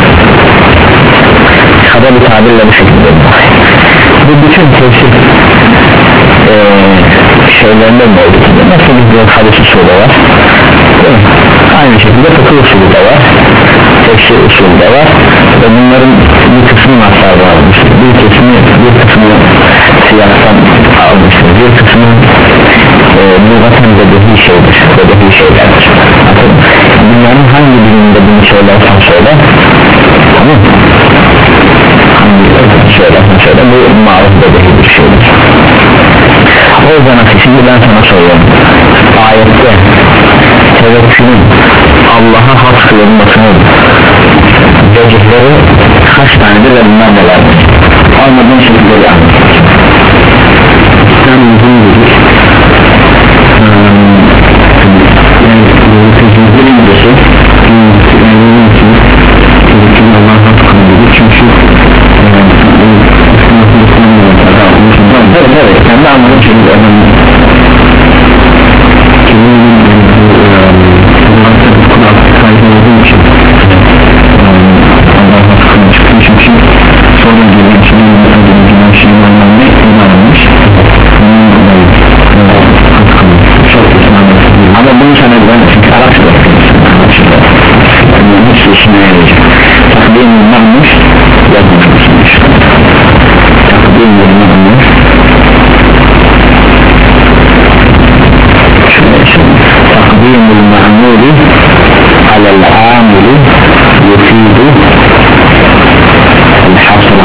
Kaba bir tabirle bu şekilde. Bu bütün tefsir ee, şeylerinde mi oldu ki? Nasıl bir hadis usulü var? Aynı şekilde fıkıh usulü de var, tefsir usulü de var ve bunların bir kısmı naslar varmıştır, bir kısmı bir kısmı siyastan almıştır, bir kısmı e, lügaten bedehi şeydir, bedehi şeylerdir. Dünyanın hangi birinde bunu söylersen söyle, tamam, hangi birinde söylersen söyle, bu maruf bedehi bir şeydir. O yüzden şimdi ben sana soruyorum, ayette tevekkülün Allah'a has kılınmasının vecihleri kaç tanedir ve bunlar nelerdir? Olmadığın şekilde bir anlatır. İslam uzun dedik. Yani tecrübe birincisi eminim ki tevekkülün Allah'a has kılınması çünkü evet evet kendi anladığım şekilde önemli. Ama bunu sana ben çünkü Arapça da hiç işine yarayacak. Takdim olmamış yazmışmış. Takdim olmamış takdim olmamış alel amili yufidu el hasra.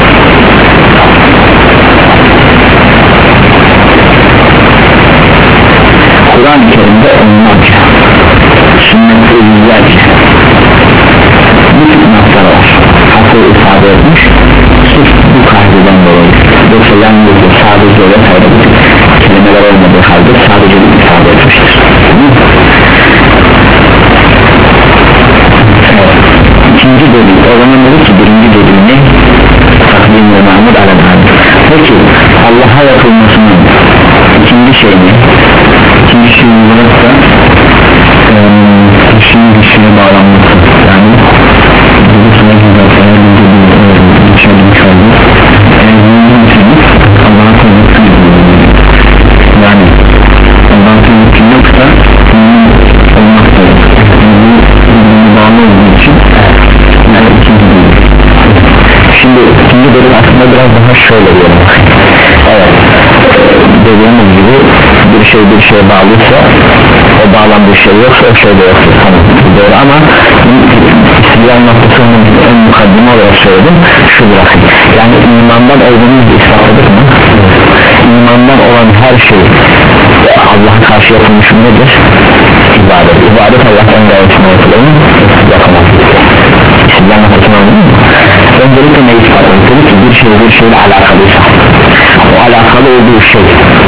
Kur'an-ı Kerim'de onlarca sünnet-i ilmilerce bu tip noktalar var, haklı ifade etmiş sırf bu kaydeden dolayı. Yoksa yalnızca sadece ve sadece kelimeler olmadığı halde sadece bir ifade etmiştir. İkinci bölüm, o zaman dedi ki birinci bölüm ne? Takdim ve mahmud alel-hâd. Peki Allah'a yapılmasının ikinci şey ne? İkinci şey olarak da kişinin bir şeye bağlanması, yani bu sana güzel bir şey olmuş oldu. Eğer Allah'a tevekkül ediyor, yani Allah'a tevekkül yoksa olmak da yok. Bu bağlı olduğu için yani ikinci bölüm. Şimdi ikinci bölüm aslında biraz daha şöyle diyorum. Evet, dediğimiz gibi bir şey bir şeye bağlıysa o bağlandığı şey yoksa o şey de yoktur. Tamam, doğru ama İslam noktasının en mukaddime olarak söyledim şu bırakın. Yani imandan olduğumuzu ispatladık mı? İmandan olan her şey Allah'a karşı yapılmış nedir? İbadet. İbadet Allah'tan gayetine yapılanın yapamaz. İslam noktasını anladın mı? Öncelikle ne ispatladık? Dedi ki bir şey bir şeyle alakalıysa o alakalı olduğu şey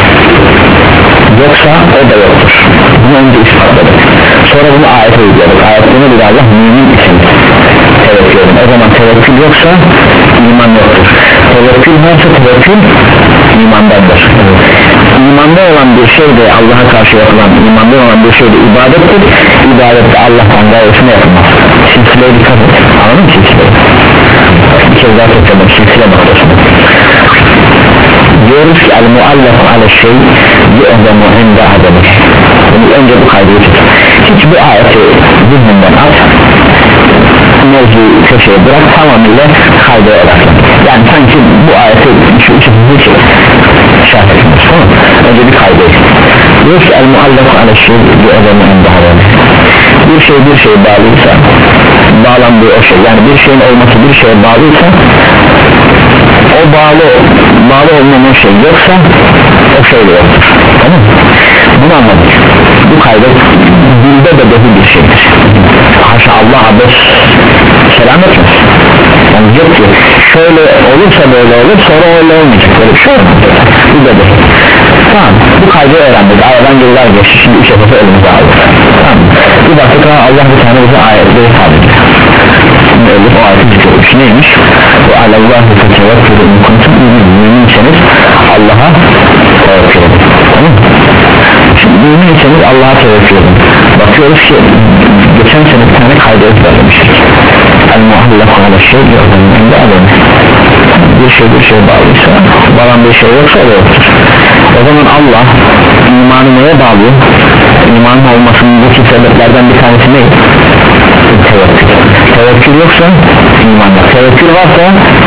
yoksa o da yoktur. Bunu önce ispatladık. Sonra bunu ayete uyguladık. Ayette ne dedi Allah? Mümin için tevekkül edin. O zaman tevekkül yoksa iman yoktur. Tevekkül varsa tevekkül imandandır. İmanda olan bir şey de Allah'a karşı yapılan, imanda olan bir şey de ibadettir. İbadette Allah'tan gayesine yapılmaz. Silsileye dikkat et, anladın mı silsileyi? Bir kez daha tekrardan silsile noktasında diyoruz ki el muallak ala şey yu'zemu inde ademi. Önce bu kaydı tut, hiç bu ayeti zihninden at, mevzuyu köşeye bırak, tamamıyla kayda odaklan. Yani sanki bu ayeti şu üçüncü şey şart etmiyoruz, tamam mı? Önce bir kaydı diyoruz ki el muallak ala şey yu'zemu inde ademi. Bir şey bir şeye bağlıysa, bağlandığı o şey, yani bir şeyin olması bir şeye bağlıysa, o bağlı bağlı olmayan şey yoksa o şey de yoktur, tamam mı? Bunu anladık. Bu kayda dilde de behi bir şeydir. Haşa Allah abes selam etmez. Yani yok ki şöyle olursa böyle olur, sonra öyle olmayacak, böyle bir şey olmaz. Bu da behi. Tamam, bu kaydı öğrendik. Aradan yıllar geçti, şimdi üç yapısı elimize aldık. Tamam, bir baktık Allah bir tane bize ayetleri tabi. O ayeti zikrolmuş, neymiş? Ve alallahi fetevekkülü inkuntum müminseniz Allah'a tevekkül edin. Tamam mı? Şimdi müminseniz Allah'a tevekkül edin. Bakıyoruz ki geçen sene bir tane kaydı ezberlemiştik. El-muallakü ala şey yordamında alın. Bir şey bir şey bağlıysa, bağlan bir şey yoksa o da yoktur. O zaman Allah imanı neye bağlıyor? İmanın olmasındaki sebeplerden bir tanesi ne? Tevekkül. Tevekkül yoksa iman var. Tevekkül varsa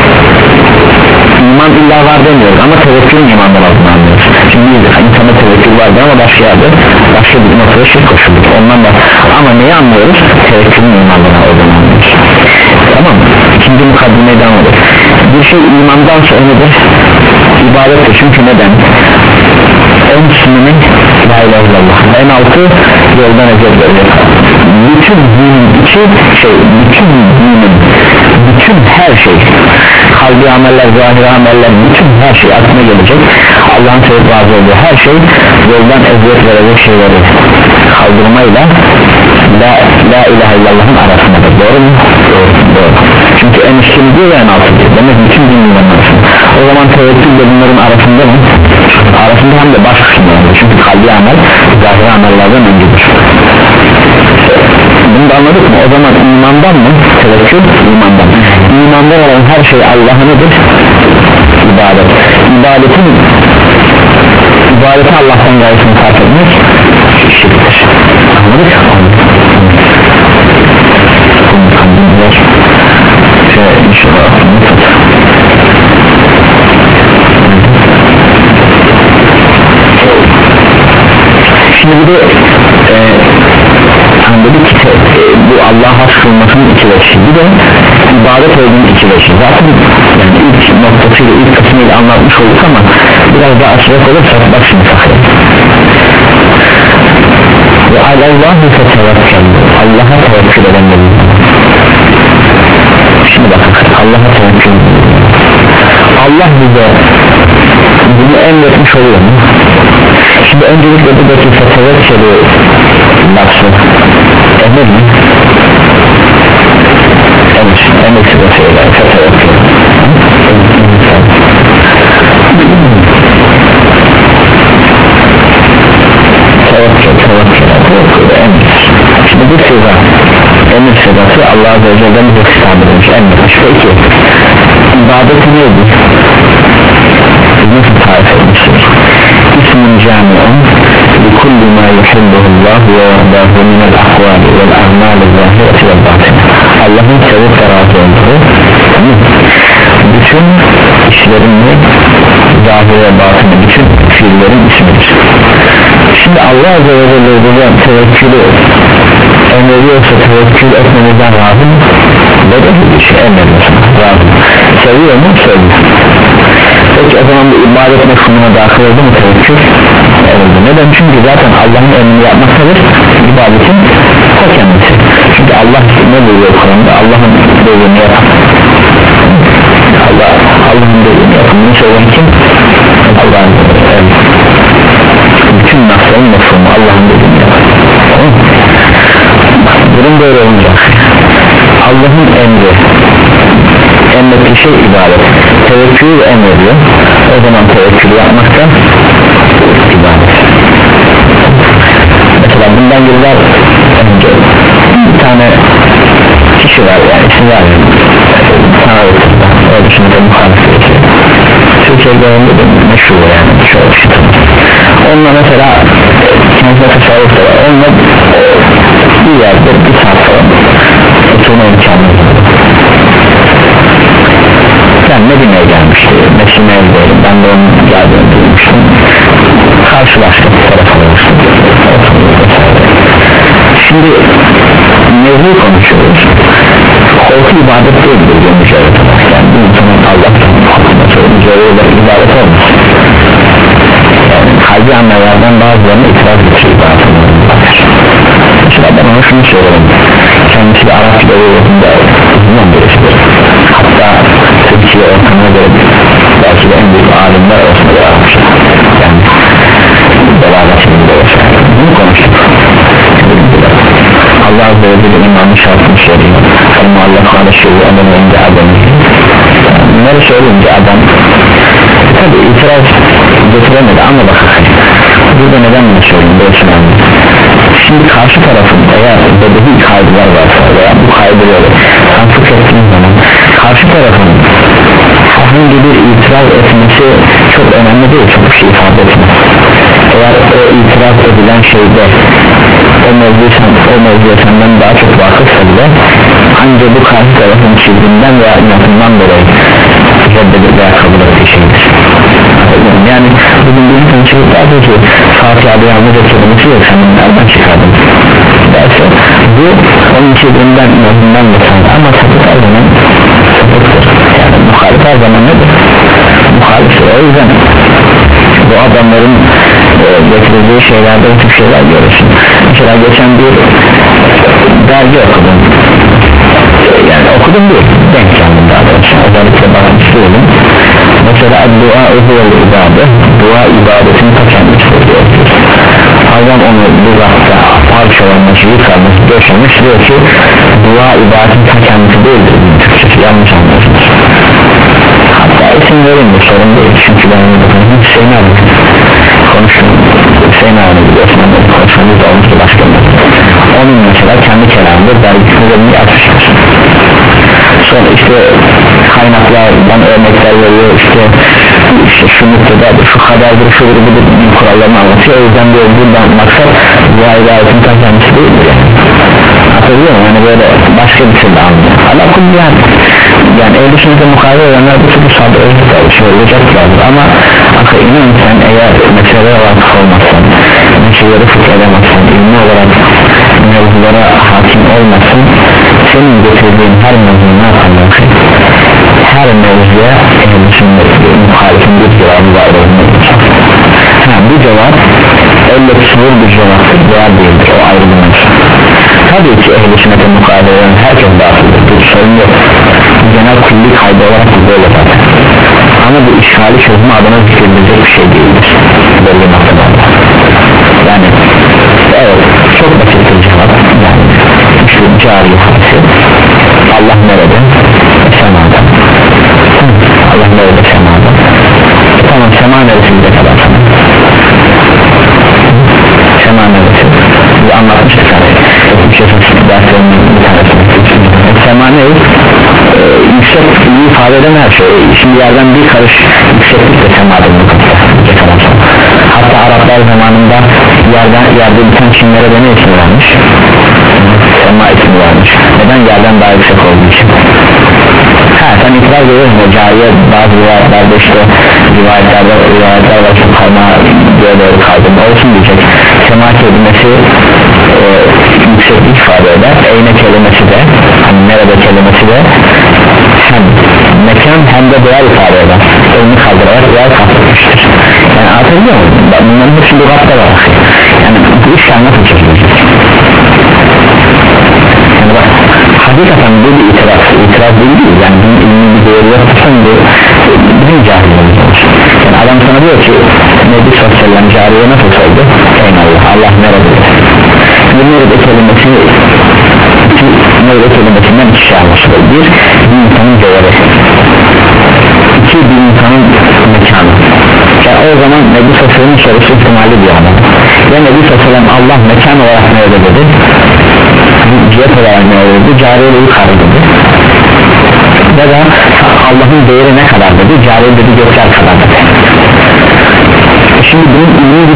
iman illa var demiyoruz ama tevekkülün imandan olduğunu anlıyoruz. Şimdi insanda tevekkül vardı ama başka yerde başka bir noktada şirk koşulduk ondan da, ama neyi anlıyoruz? Tevekkülün imandan olduğunu anlıyoruz. Tamam mı? İkinci mukaddimeyi devam edelim. Bir şey imandan sonradır, ibadettir. Çünkü neden? En sınırı la ilahe illallah, en altı yoldan ezeldir. Bütün dinin içi şey, bütün dinin, bütün her şey, kalbi ameller, zahiri ameller, bütün her şey aklına gelecek. Allah'ın sevip razı olduğu her şey yoldan eziyet verecek şeyleri kaldırmayla la, la ilahe illallah'ın arasındadır. Doğru mu? Doğru. Doğru. Çünkü en üstünü diyor ya en altı diyor. Demek bütün dinlerin arasında. O zaman tevekkül de bunların arasında mı? Arasında hem de baş kısımlarında. Çünkü kalbi amel zahiri amellerden öncedir. Bunu da anladık mı? O zaman imandan mı? Tevekkül imandan. İmandan olan her şey Allah'a nedir? İbadet. İbadetin ibadeti Allah'tan gayesini fark etmek şirktir. Anladık mı? Şey inşallah şimdi bir de e, anladık ki e, bu Allah'a has kılmasının iki veçi, bir de ibadet olduğunun iki veçi. Zaten yani ilk noktasıyla ilk kısmıyla anlatmış olduk ama biraz daha açacak olursak bak şimdi saklayalım. Ve Allah'u fetevekkül, Allah'a tevekkül edenlerin. Şimdi bakın Allah'a tevekkül, Allah bize bunu emretmiş oluyor mu? Şimdi öncelikle buradaki fetevekkülü lafı emir mi? Emir, emir sırasıyla fetevekkül. Tevekkül, tevekkül, tevekkül, emir. Şimdi bu sıra emir sırası Allah Azze ve Celle'den bize hitap edilmiş, emretmiş. Peki ibadeti nedir? Nasıl tarif etmiştir? İsmin cami'un likulli ma yuhibbuhullah ve yardahu minel akvali vel a'mali zahireti vel batini. Allah'ın sevip ve razı olduğu bütün işlerin ve zahir ve batini, bütün fiillerin ismidir. Şimdi Allah Azze ve Celle burada tevekkülü emrediyorsa tevekkül etmemizden razı mı? Böyle bir şey emrediyorsa razı mı? Seviyor mu? Seviyor. Peki o zaman bu ibadet mefhumuna dahil oldu mu tevekkül? Evet. Neden? Çünkü zaten Allah'ın emrini yapmaktadır ibadetin o kendisi. Çünkü Allah ne buyuruyor Kur'an'da? Allah'ın dediğini yapan, Allah, Allah'ın dediğini yapan, bunu söyleyen kim? Allah'ın evet. Bütün nafsların mefhumu Allah'ın dediğini yapan. Tamam mı? Durum böyle olacak. Allah'ın emri, emrettiği şey ibadet, tevekkülü emrediyor. O zaman tevekkülü yapmakta huşu yani çok şükür. Onunla mesela kendine tasarruf da var. Onunla bir yerde bir saat falan oturma imkanı var. Ben Medine'ye gelmişti, Medine'deydim, ben de onun geldiğini duymuştum. Karşılaştık, telefon olmuştum. Şimdi mevzu konuşuyoruz. Korku ibadet değildir diye mücadele etmek. Yani bir insanın Allah'tan korkması, mücadele ibadet olmaz. Yani kalbi annelerden bazılarına itiraz edici ibadet olmaz. Mesela ben ona şunu söylerim. Kendisi de Arap Kitabı'nda uzman birisidir. Hatta Türkiye ortamına göre belki de en büyük alimler olsun da Arapça. Yani belagatinde olsa. Bunu konuştuk. Allah Azze ve Celle imanı şartını söylüyor. Ama Allah Teala şeyi adam önce adam. Bunları söyleyince adam tabi itiraz getiremedi ama bakın burada neden bunu söyleyeyim böyle önemli. Şimdi karşı tarafın eğer bedevi kaygılar varsa veya bu kaygıları tanıklık ettiğiniz zaman karşı tarafın herhangi bir itiraz etmesi çok önemli değil, çok bir şey ifade etmez. Eğer o itiraz edilen şeyde o mevzu, o mevzu senden daha çok vakıfsa bile ancak bu karşı tarafın çizginden veya inatından dolayı reddedip veya kabul ettiği şeydir. Yani bugün bir insan çıkıp derdi ki Fatih abi yalnızca kelimesi yok, sen nereden çıkardın derse bu onun çizginden inatından dolayı ama sapık her zaman sapıktır. Yani muhalif her zaman nedir? Muhalif. O yüzden bu adamların e, getirildiği şeylerde bu tür şeyler görürsün. Mesela geçen bir dergi okudum, yani okudum değil, denk geldim daha doğrusu, özellikle bakmıştım. Mesela dua uhuvel ibadet, dua ibadetin ta kendisidir diyor. Allah onu bu vakta parçalamış, yıkamış, döşemiş, diyor ki dua ibadetin ta kendisi değildir. Türkçesi yanlış anlıyorsunuz. Hatta isim vereyim de sorun değil, çünkü ben onu bakın Hüseyin abi konuştum, Hüseyin abi biliyorsun, konuşmamız da olmuştu başka bir onun mesela kendi kelamında dergisini açmıştır. Sonra işte kaynaklardan örnekler veriyor, işte işte şu noktada şu kadardır, şu grubudur kurallarını anlatıyor. O yüzden diyor buradan maksat dua ibadetin ta kendisi değildir yani. Hatırlıyor musun? Yani böyle başka bir türlü anlıyor. Allah kullu yani. Yani ehl-i sünnete mukavemet edenler bu türlü sabır olacaklardır ama akıl inan sen eğer meselelere vakıf olmazsan, meseleleri fıkh edemezsen, ilmi olarak mevzulara hakim olmasın, senin getirdiğin her mevzu ne yaparlar? Her mevzuya ehl-i sünnete muhalifin bir cevabı var olmalıdır. Ha, bu cevap elle tutulur bir cevaptır veya değildir, o ayrı bir mevzu. Tabii ki ehl-i sünnete mukavemet eden herkes dahildir, bir sorun yok. Genel kulli kaydı olarak bu böyle zaten. Ama bu işgali çözme adına zikredilecek bir şey değildir belli noktalarda. Yani evet çok basit bir cevap. Yani şu cari hadisi Allah nerede? Semada. Allah nerede? Semada. Tamam, sema neresi bize kadar sana? Sema neresi? Bu anlatmıştık hani yüksek derslerinin bir tanesini. Sema ne? Ee, yüksek ifade eden her şey. Şimdi yerden bir karış yükseklikle semadır bu kadar. Hatta Araplar zamanında yerden yerde biten çimlere de ne ismi vermiş? Sema ismi vermiş. Neden? Yerden daha yüksek olduğu için. Ha, sen itiraz ediyorsun o cariye bazı rivayetlerde işte rivayetlerde rivayetler var çok parmağı böyle doğru kaydırma olsun diyecek. Sema kelimesi e, yükseklik ifade eder. Eyne kelimesi de hani nerede kelimesi de hem mekan hem de değer ifade eder. Elini kaldırarak değer katmıştır. Yani anlatabiliyor muyum? Bunların hepsi lügatta var. Yani bu iş nasıl çözülecek? Yani bak hakikaten bu bir itiraz, itiraz değil değil. Yani bunun ilmi bir değeri yapırsan bu bizim cahilimiz olur. Yani adam sana diyor ki Nebi sallallahu aleyhi ve sellem cariye nasıl oldu? Eyvallah, Allah nerede? Bu nerede kelimesi iki nerede kelimesinden iki şey anlaşılır. Bir, bir insanın değeri. İki, bir insanın mekanı. Yani o zaman Nebi sallallahu aleyhi ve sellem'in sorusu ihtimali bir adam. Ya Nebi sallallahu aleyhi ve sellem Allah mekan olarak nerede dedi? Cihet olarak ne oldu? Cariyeyle yukarı dedi. Ya da Allah'ın değeri ne kadar dedi? Cariye dedi gökler kadar dedi.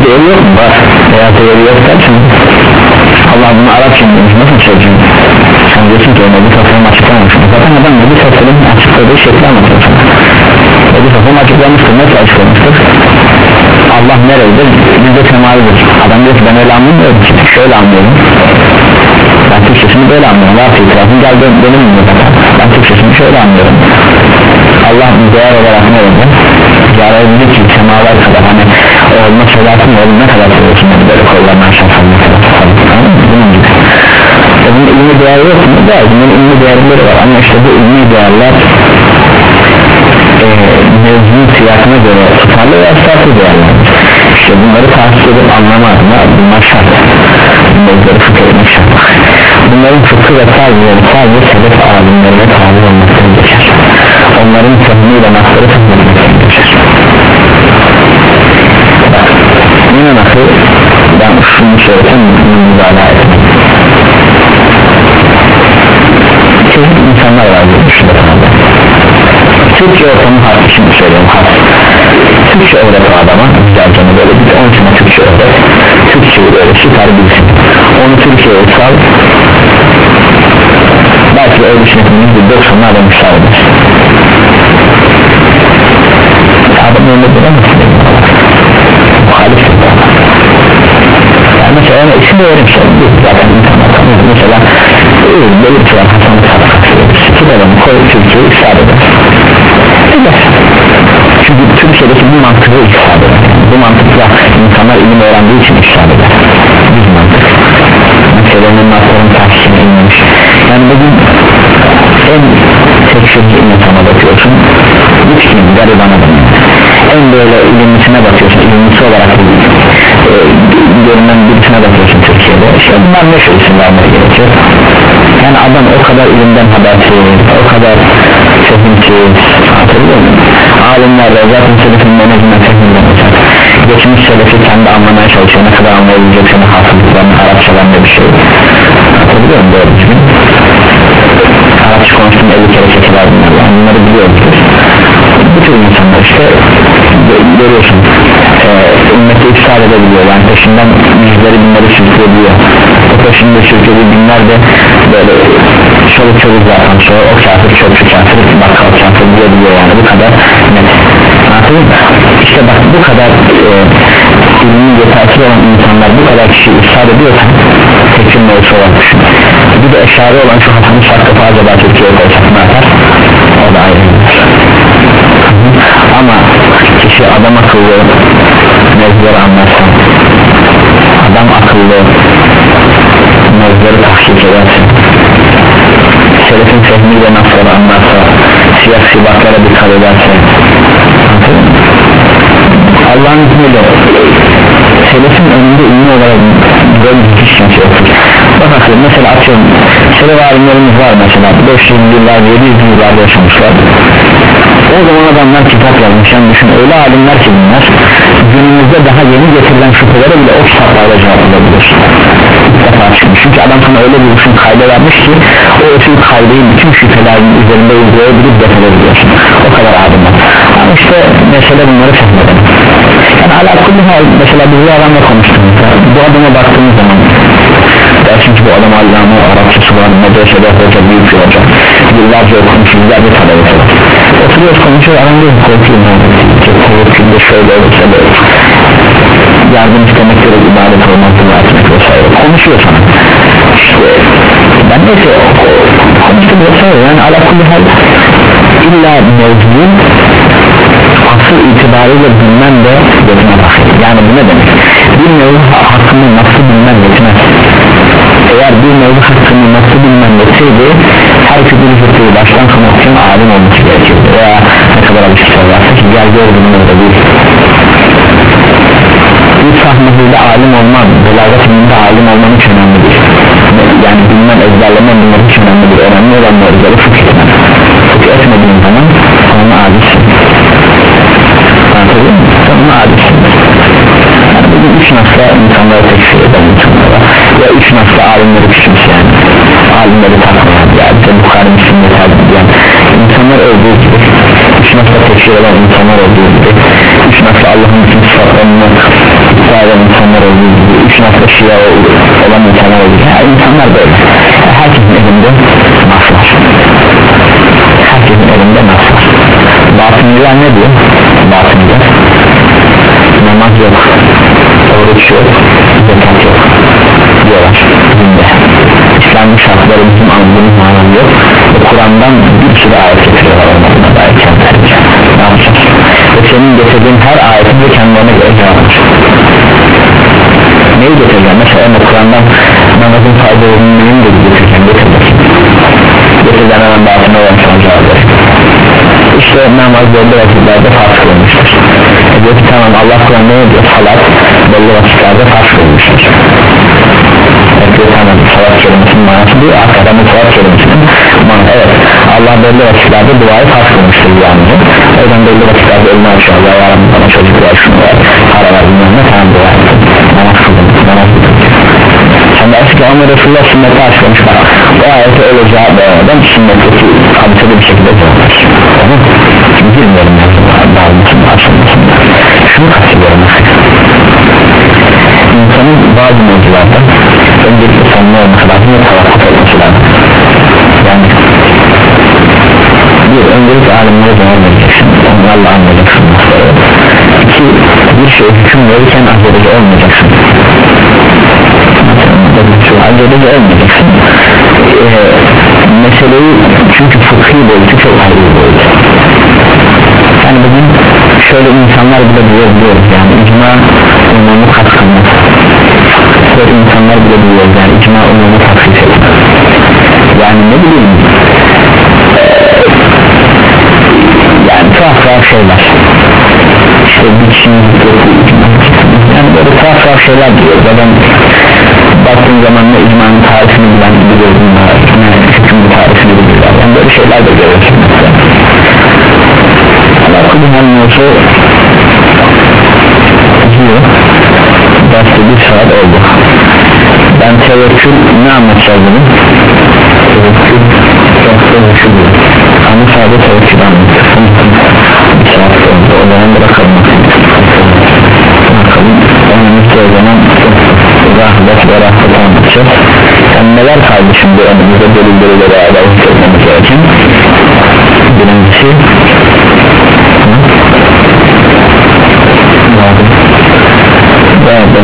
değeri yok mu? Var veya değeri yok dersin Allah bunu Arapça demiş nasıl söyleyeceğim sen diyorsun ki o Nebi Tasarım açıklamamışsın zaten adam Nebi Tasarım'ın açıkladığı şekli anlatıyor sana Nebi Tasarım açıklamıştır nasıl açıklamıştır Allah nerededir biz de semalidir adam diyor ki ben öyle anlamıyorum şöyle anlıyorum ben Türkçesini böyle anlıyorum varsa itirafın gel benim mi ben Türkçesini şöyle anlıyorum Allah değer olarak ne oldu yararlı ki semalar kadar hani olma selatın oğlum ne kadar seviyorsun böyle kollarına aşağısan ne kadar bunun gibi e bunun ilmi değeri yok mu? Değil bunun ilmi değerleri var ama işte bu ilmi değerler e, mevzunun siyasına göre tutarlı ve esaslı değerler işte bunları tahsis edip anlamak bunlar şart mevzuları fıkıh etmek şart bunların fıkıh ve tarzları sadece selef alimlerine tabi olmaktan geçer onların fehmiyle nasları fehmetmekten geçer bak yine nasıl ben şunu söylesem mübalağa etmek çeşit insanlar var diye düşünüyorum Türkçe ortamı harf için söylüyorum harf Türkçe öğret o adama güzelce böyle bir on sene Türkçe öğret Türkçeyi böyle süper bilsin onu Türkçe'ye sal belki öyle düşünüyorsunuz bir doksanlı adam müsaade eder adam öyle bulamazsın muhalif yani mesela ona isim öğrenmiş zaten insanlar tanıyor mesela böyle bir şey var Hasan-ı Sarıkası sikir adamı koy Türkçe'yi ifade eder çünkü Türkçe'deki bu mantığı ifade eder bu mantıkla insanlar ilim öğrendiği için ifade eder bir mantık meselenin nasların tahsisine inmiş yani bugün en tekşirli insana bakıyorsun üç gün gariban adam en böyle ilimlisine bakıyorsun ilimlisi olarak e, görünen birisine bakıyorsun Türkiye'de işte bunlar ne şey isim vermeye gerekiyor yani adam o kadar ilimden habersiz o kadar fehimsiz hatırlıyor musun? Alimler de zaten selefin menajmen fehminden olacak geçmiş selefi kendi anlamaya çalışıyor ne kadar anlayabilecek seni hafızlıklarını Arapçalarında bir şey hatırlıyor musun doğru düzgün Arapça konuştum elli kere çekiler bunlar yani bunları biliyoruz bu tür insanlar işte görüyorsun e, ümmeti ifsad edebiliyor yani peşinden yüzleri binleri sürükleyebiliyor o peşinde sürüklediği binler de böyle çoluk çoluk zaten sonra o kafir çoluk kafir bakkal kafir diyebiliyor yani bu kadar net anladın mı? İşte bak bu kadar e, ilmi yetersiz olan insanlar bu kadar kişi ifsad ediyorsa tekfir mevzusu olarak düşün bir de eşari olan şu Hasan-ı Sarıkası acaba Türkiye'ye koysak ne yapar? O da ayrı ama kişi adam akıllı mevzuları anlarsa adam akıllı mevzuları tahkik edersin selefin fehmiyle nasları anlarsa siyah sibatlara dikkat ederse Allah'ın izniyle selefin önünde ünlü olarak böyle bir kişi yoktur bakın mesela atıyorum selef alimlerimiz var mesela beş yüz yıllar yedi yüz yıllarda yaşamışlar o zaman adamlar kitap yazmış yani düşün öyle alimler ki bunlar günümüzde daha yeni getirilen şüphelere bile o kitaplarla cevap alabilir ilk defa çıkmış çünkü adam sana öyle bir usul kayda vermiş ki o usul kaydayı bütün şüphelerin üzerinde uygulayabilir defedebiliyorsun o kadar alimler ama işte mesele bunları fehmedelim yani alakalı hal mesela biz bu adamla konuştuk bu adama baktığımız zaman dersin ki bu adam Allame Arapçası var medresede hoca büyük bir hoca yıllarca okumuş yıllarca talebesi var oturuyoruz konuşuyoruz adam diyor korkuyorum korkuyorum şöyle olursa böyle yardım istemekleri ibadet olmakta etmek vesaire konuşuyor sana işte ben neyse konuştum vesaire yani alakalı hal illa mevzunun asıl itibariyle bilmem de gözüne bakıyor yani bu ne demek bir mevzu hakkında nasıl bilmem yetmez eğer bir mevzu hakkında nasıl bilmem yetseydi her türlü fıkıhı baştan sona için alim olması gerekirdi veya ne kadar alışırsa varsa ki gel gör bunun orada değil bir sahnesinde alim olman belagat ilminde alim olman hiç önemli değil yani bilmem ezberlemen bunlar hiç önemli değil önemli olan mevzuları fıkıh etmen fıkıh etmediğin zaman sonra alimsin anladın mı? sonra alimsin yani bugün üç nasla insanlara tekfir eden insanlara ya üç nasla alimleri küçümseyen alimleri takmayan ya bize Bukhari Müslim'de tercih edilen insanlar olduğu gibi üç nasla tekfir eden insanlar olduğu gibi üç nasla Allah'ın bütün sıfatlarını iddia eden kişiye olan insanlar oluyor. Yani insanlar böyle. Herkesin elinde nas var. Herkesin elinde nas var. Batıncılar ne diyor? Batıncılar namaz yok, oruç yok, zekat yok diyorlar. Dinde İslam'ın şartları bizim anladığımız manam yok ve Kur'an'dan bir sürü ayet getiriyorlar olmadığına dair kendilerine. Ne yapacağız? Ve senin getirdiğin her ayetin de kendilerine göre cevaplar. Neyi getireceğim? Mesela önce Kur'an'dan namazın fayda olduğunu neyin de getireceğim? Getireceğim. Getireceğim hemen batına olan son cevapları. İşte namaz belli vakitlerde farz kılınmıştır. E diyor ki tamam, Allah Kur'an'da ne diyor? Salat belli vakitlerde farz kılınmıştır. Evet diyor, tamam, salat kelimesinin manası diyor, arkadan bu salat kelimesinin manası. Evet, Allah belli vakitlerde duayı farz kılmıştır yani. O yüzden belli vakitlerde eline açıyor, Allah yarın bana çocuk var, şunu var, para var, bilmem ne, tamam dua ettim, namaz kıldım, namaz kıldım. Sen de eski ama Resulullah sünneti açıklamış, bak o ayete öyle cevap vermeden sünneteki hadisede bir şekilde cevap ver. Tamam mı? Şimdi bilmiyorum ya, dağılmasın, açılmasın. Şunu kastediyorum insanın bazı mevzularda öncelikle sonuna olması lazım ve tavakkuf etmesi lazım. Yani bir, öncelikle alimlere dönmeyeceksin, onlarla anlayacaksın. İki, bir şey hüküm verirken aceleci olmayacaksın. Aceleci olmayacaksın. Ee, meseleyi, çünkü fıkhi boyutu çok ayrı bir boyut. Yani bugün şöyle insanlar bile biliyoruz, yani icma umumu katkınmaz. Böyle insanlar bile biliyoruz, yani icma umumu katkınmaz. Yani ne bileyim ee, yani tuhaf tuhaf şeyler, işte bir kişinin yani böyle tuhaf tuhaf şeyler diyoruz. Adam baktığın zaman ne icmanın tarifini bilen biliyor bunlar, ne hükümün tarifini biliyorlar, yani böyle şeyler de görüyorsun. Allah kulümen olsa diyor, derste bir saat oldu. Ben tevekkül ne anlatacağız dedim? Tevekkül tevekkül ama sadece tevekkül anlatacağım. Bir saat oldu, o zaman bırakalım bırakalım önümüzde o zaman rahmet ve rahmet anlatacağız. Yani neler kaldı şimdi önümüzde delilleri ve beraber hissetmemiz gereken? Birincisi evet.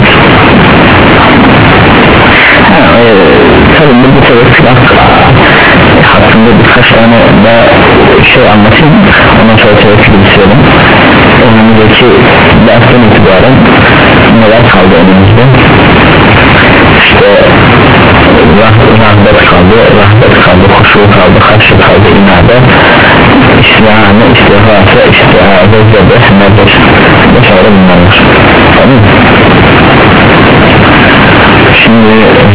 Ha, e, tabii bu tevekkül hakkında birkaç tane daha şey anlatayım, ondan sonra tevekkülü bitirelim. Önümüzdeki dersten itibaren neler kaldı önümüzde? İşte rahmet kaldı, rahmet kaldı, huşu kaldı, haşy kaldı, inade, isyanı, istihası, istihade, zebeh, nedir vesaire bunlar var. Tamam mı? Şimdi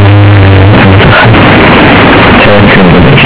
tevekkül dedik.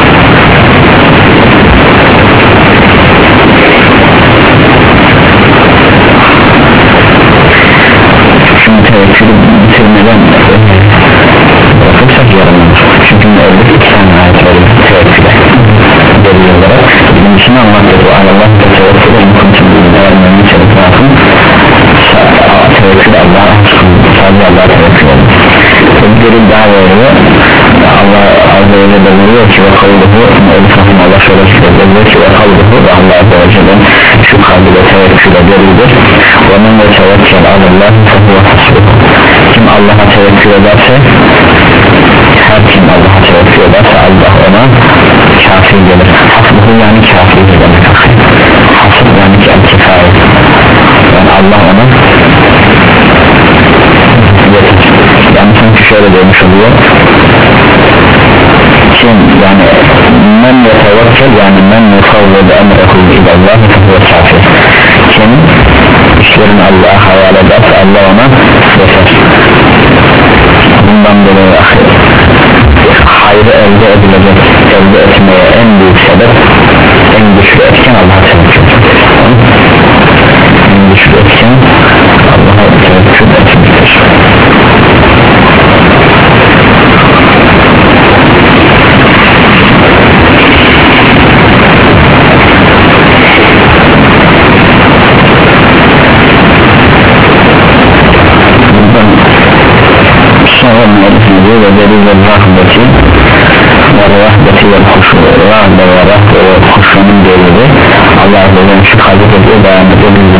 Şimdi tevekkülü bitirmeden bırakırsak yaranır. Çünkü evlilik iki tane ayet verir tevekküle delil olarak. Birincisini anlattık, o Allah da tevekkülü en konuşum bilgiler vermenin içerisine atın. Tevekkül Allah'a sadece Allah'a tevekkül edin. Bir delil daha veriyor, Allah Azze ve Celle veriyor ki ve kavluhu elifahın Allah şöyle söylüyor ki ve kavluhu ve Allah Azze ve Celle şu kalbide tevekküle delildir. ve men yetevekkül alallâhi fehuve hasbuh. Kim Allah'a tevekkül ederse, her kim Allah'a tevekkül ederse Allah ona kafi gelir. Hasbuhu yani kafi demek. Hasb yani ki el-kifâye, yani Allah ona gelir. Yani çünkü şöyle demiş oluyor, kim yani men yetevekkül yani men yufavved emrehu ilallah fehuve kafi. Kim işlerini Allah'a havale ederse Allah ona yeter. Bundan dolayı hayrı elde edilecek, elde etmeye en büyük sebep, en güçlü etken Allah'a tevekkül. En güçlü etken Allah'a tevekkül etmektir. Sonra ve müellifine diyor ve delil rahmeti ve rahmeti ve huşu rahme ve rahme ve huşunun delili Allah Azze ve Celle şu kalbi ediyor beyan ediyor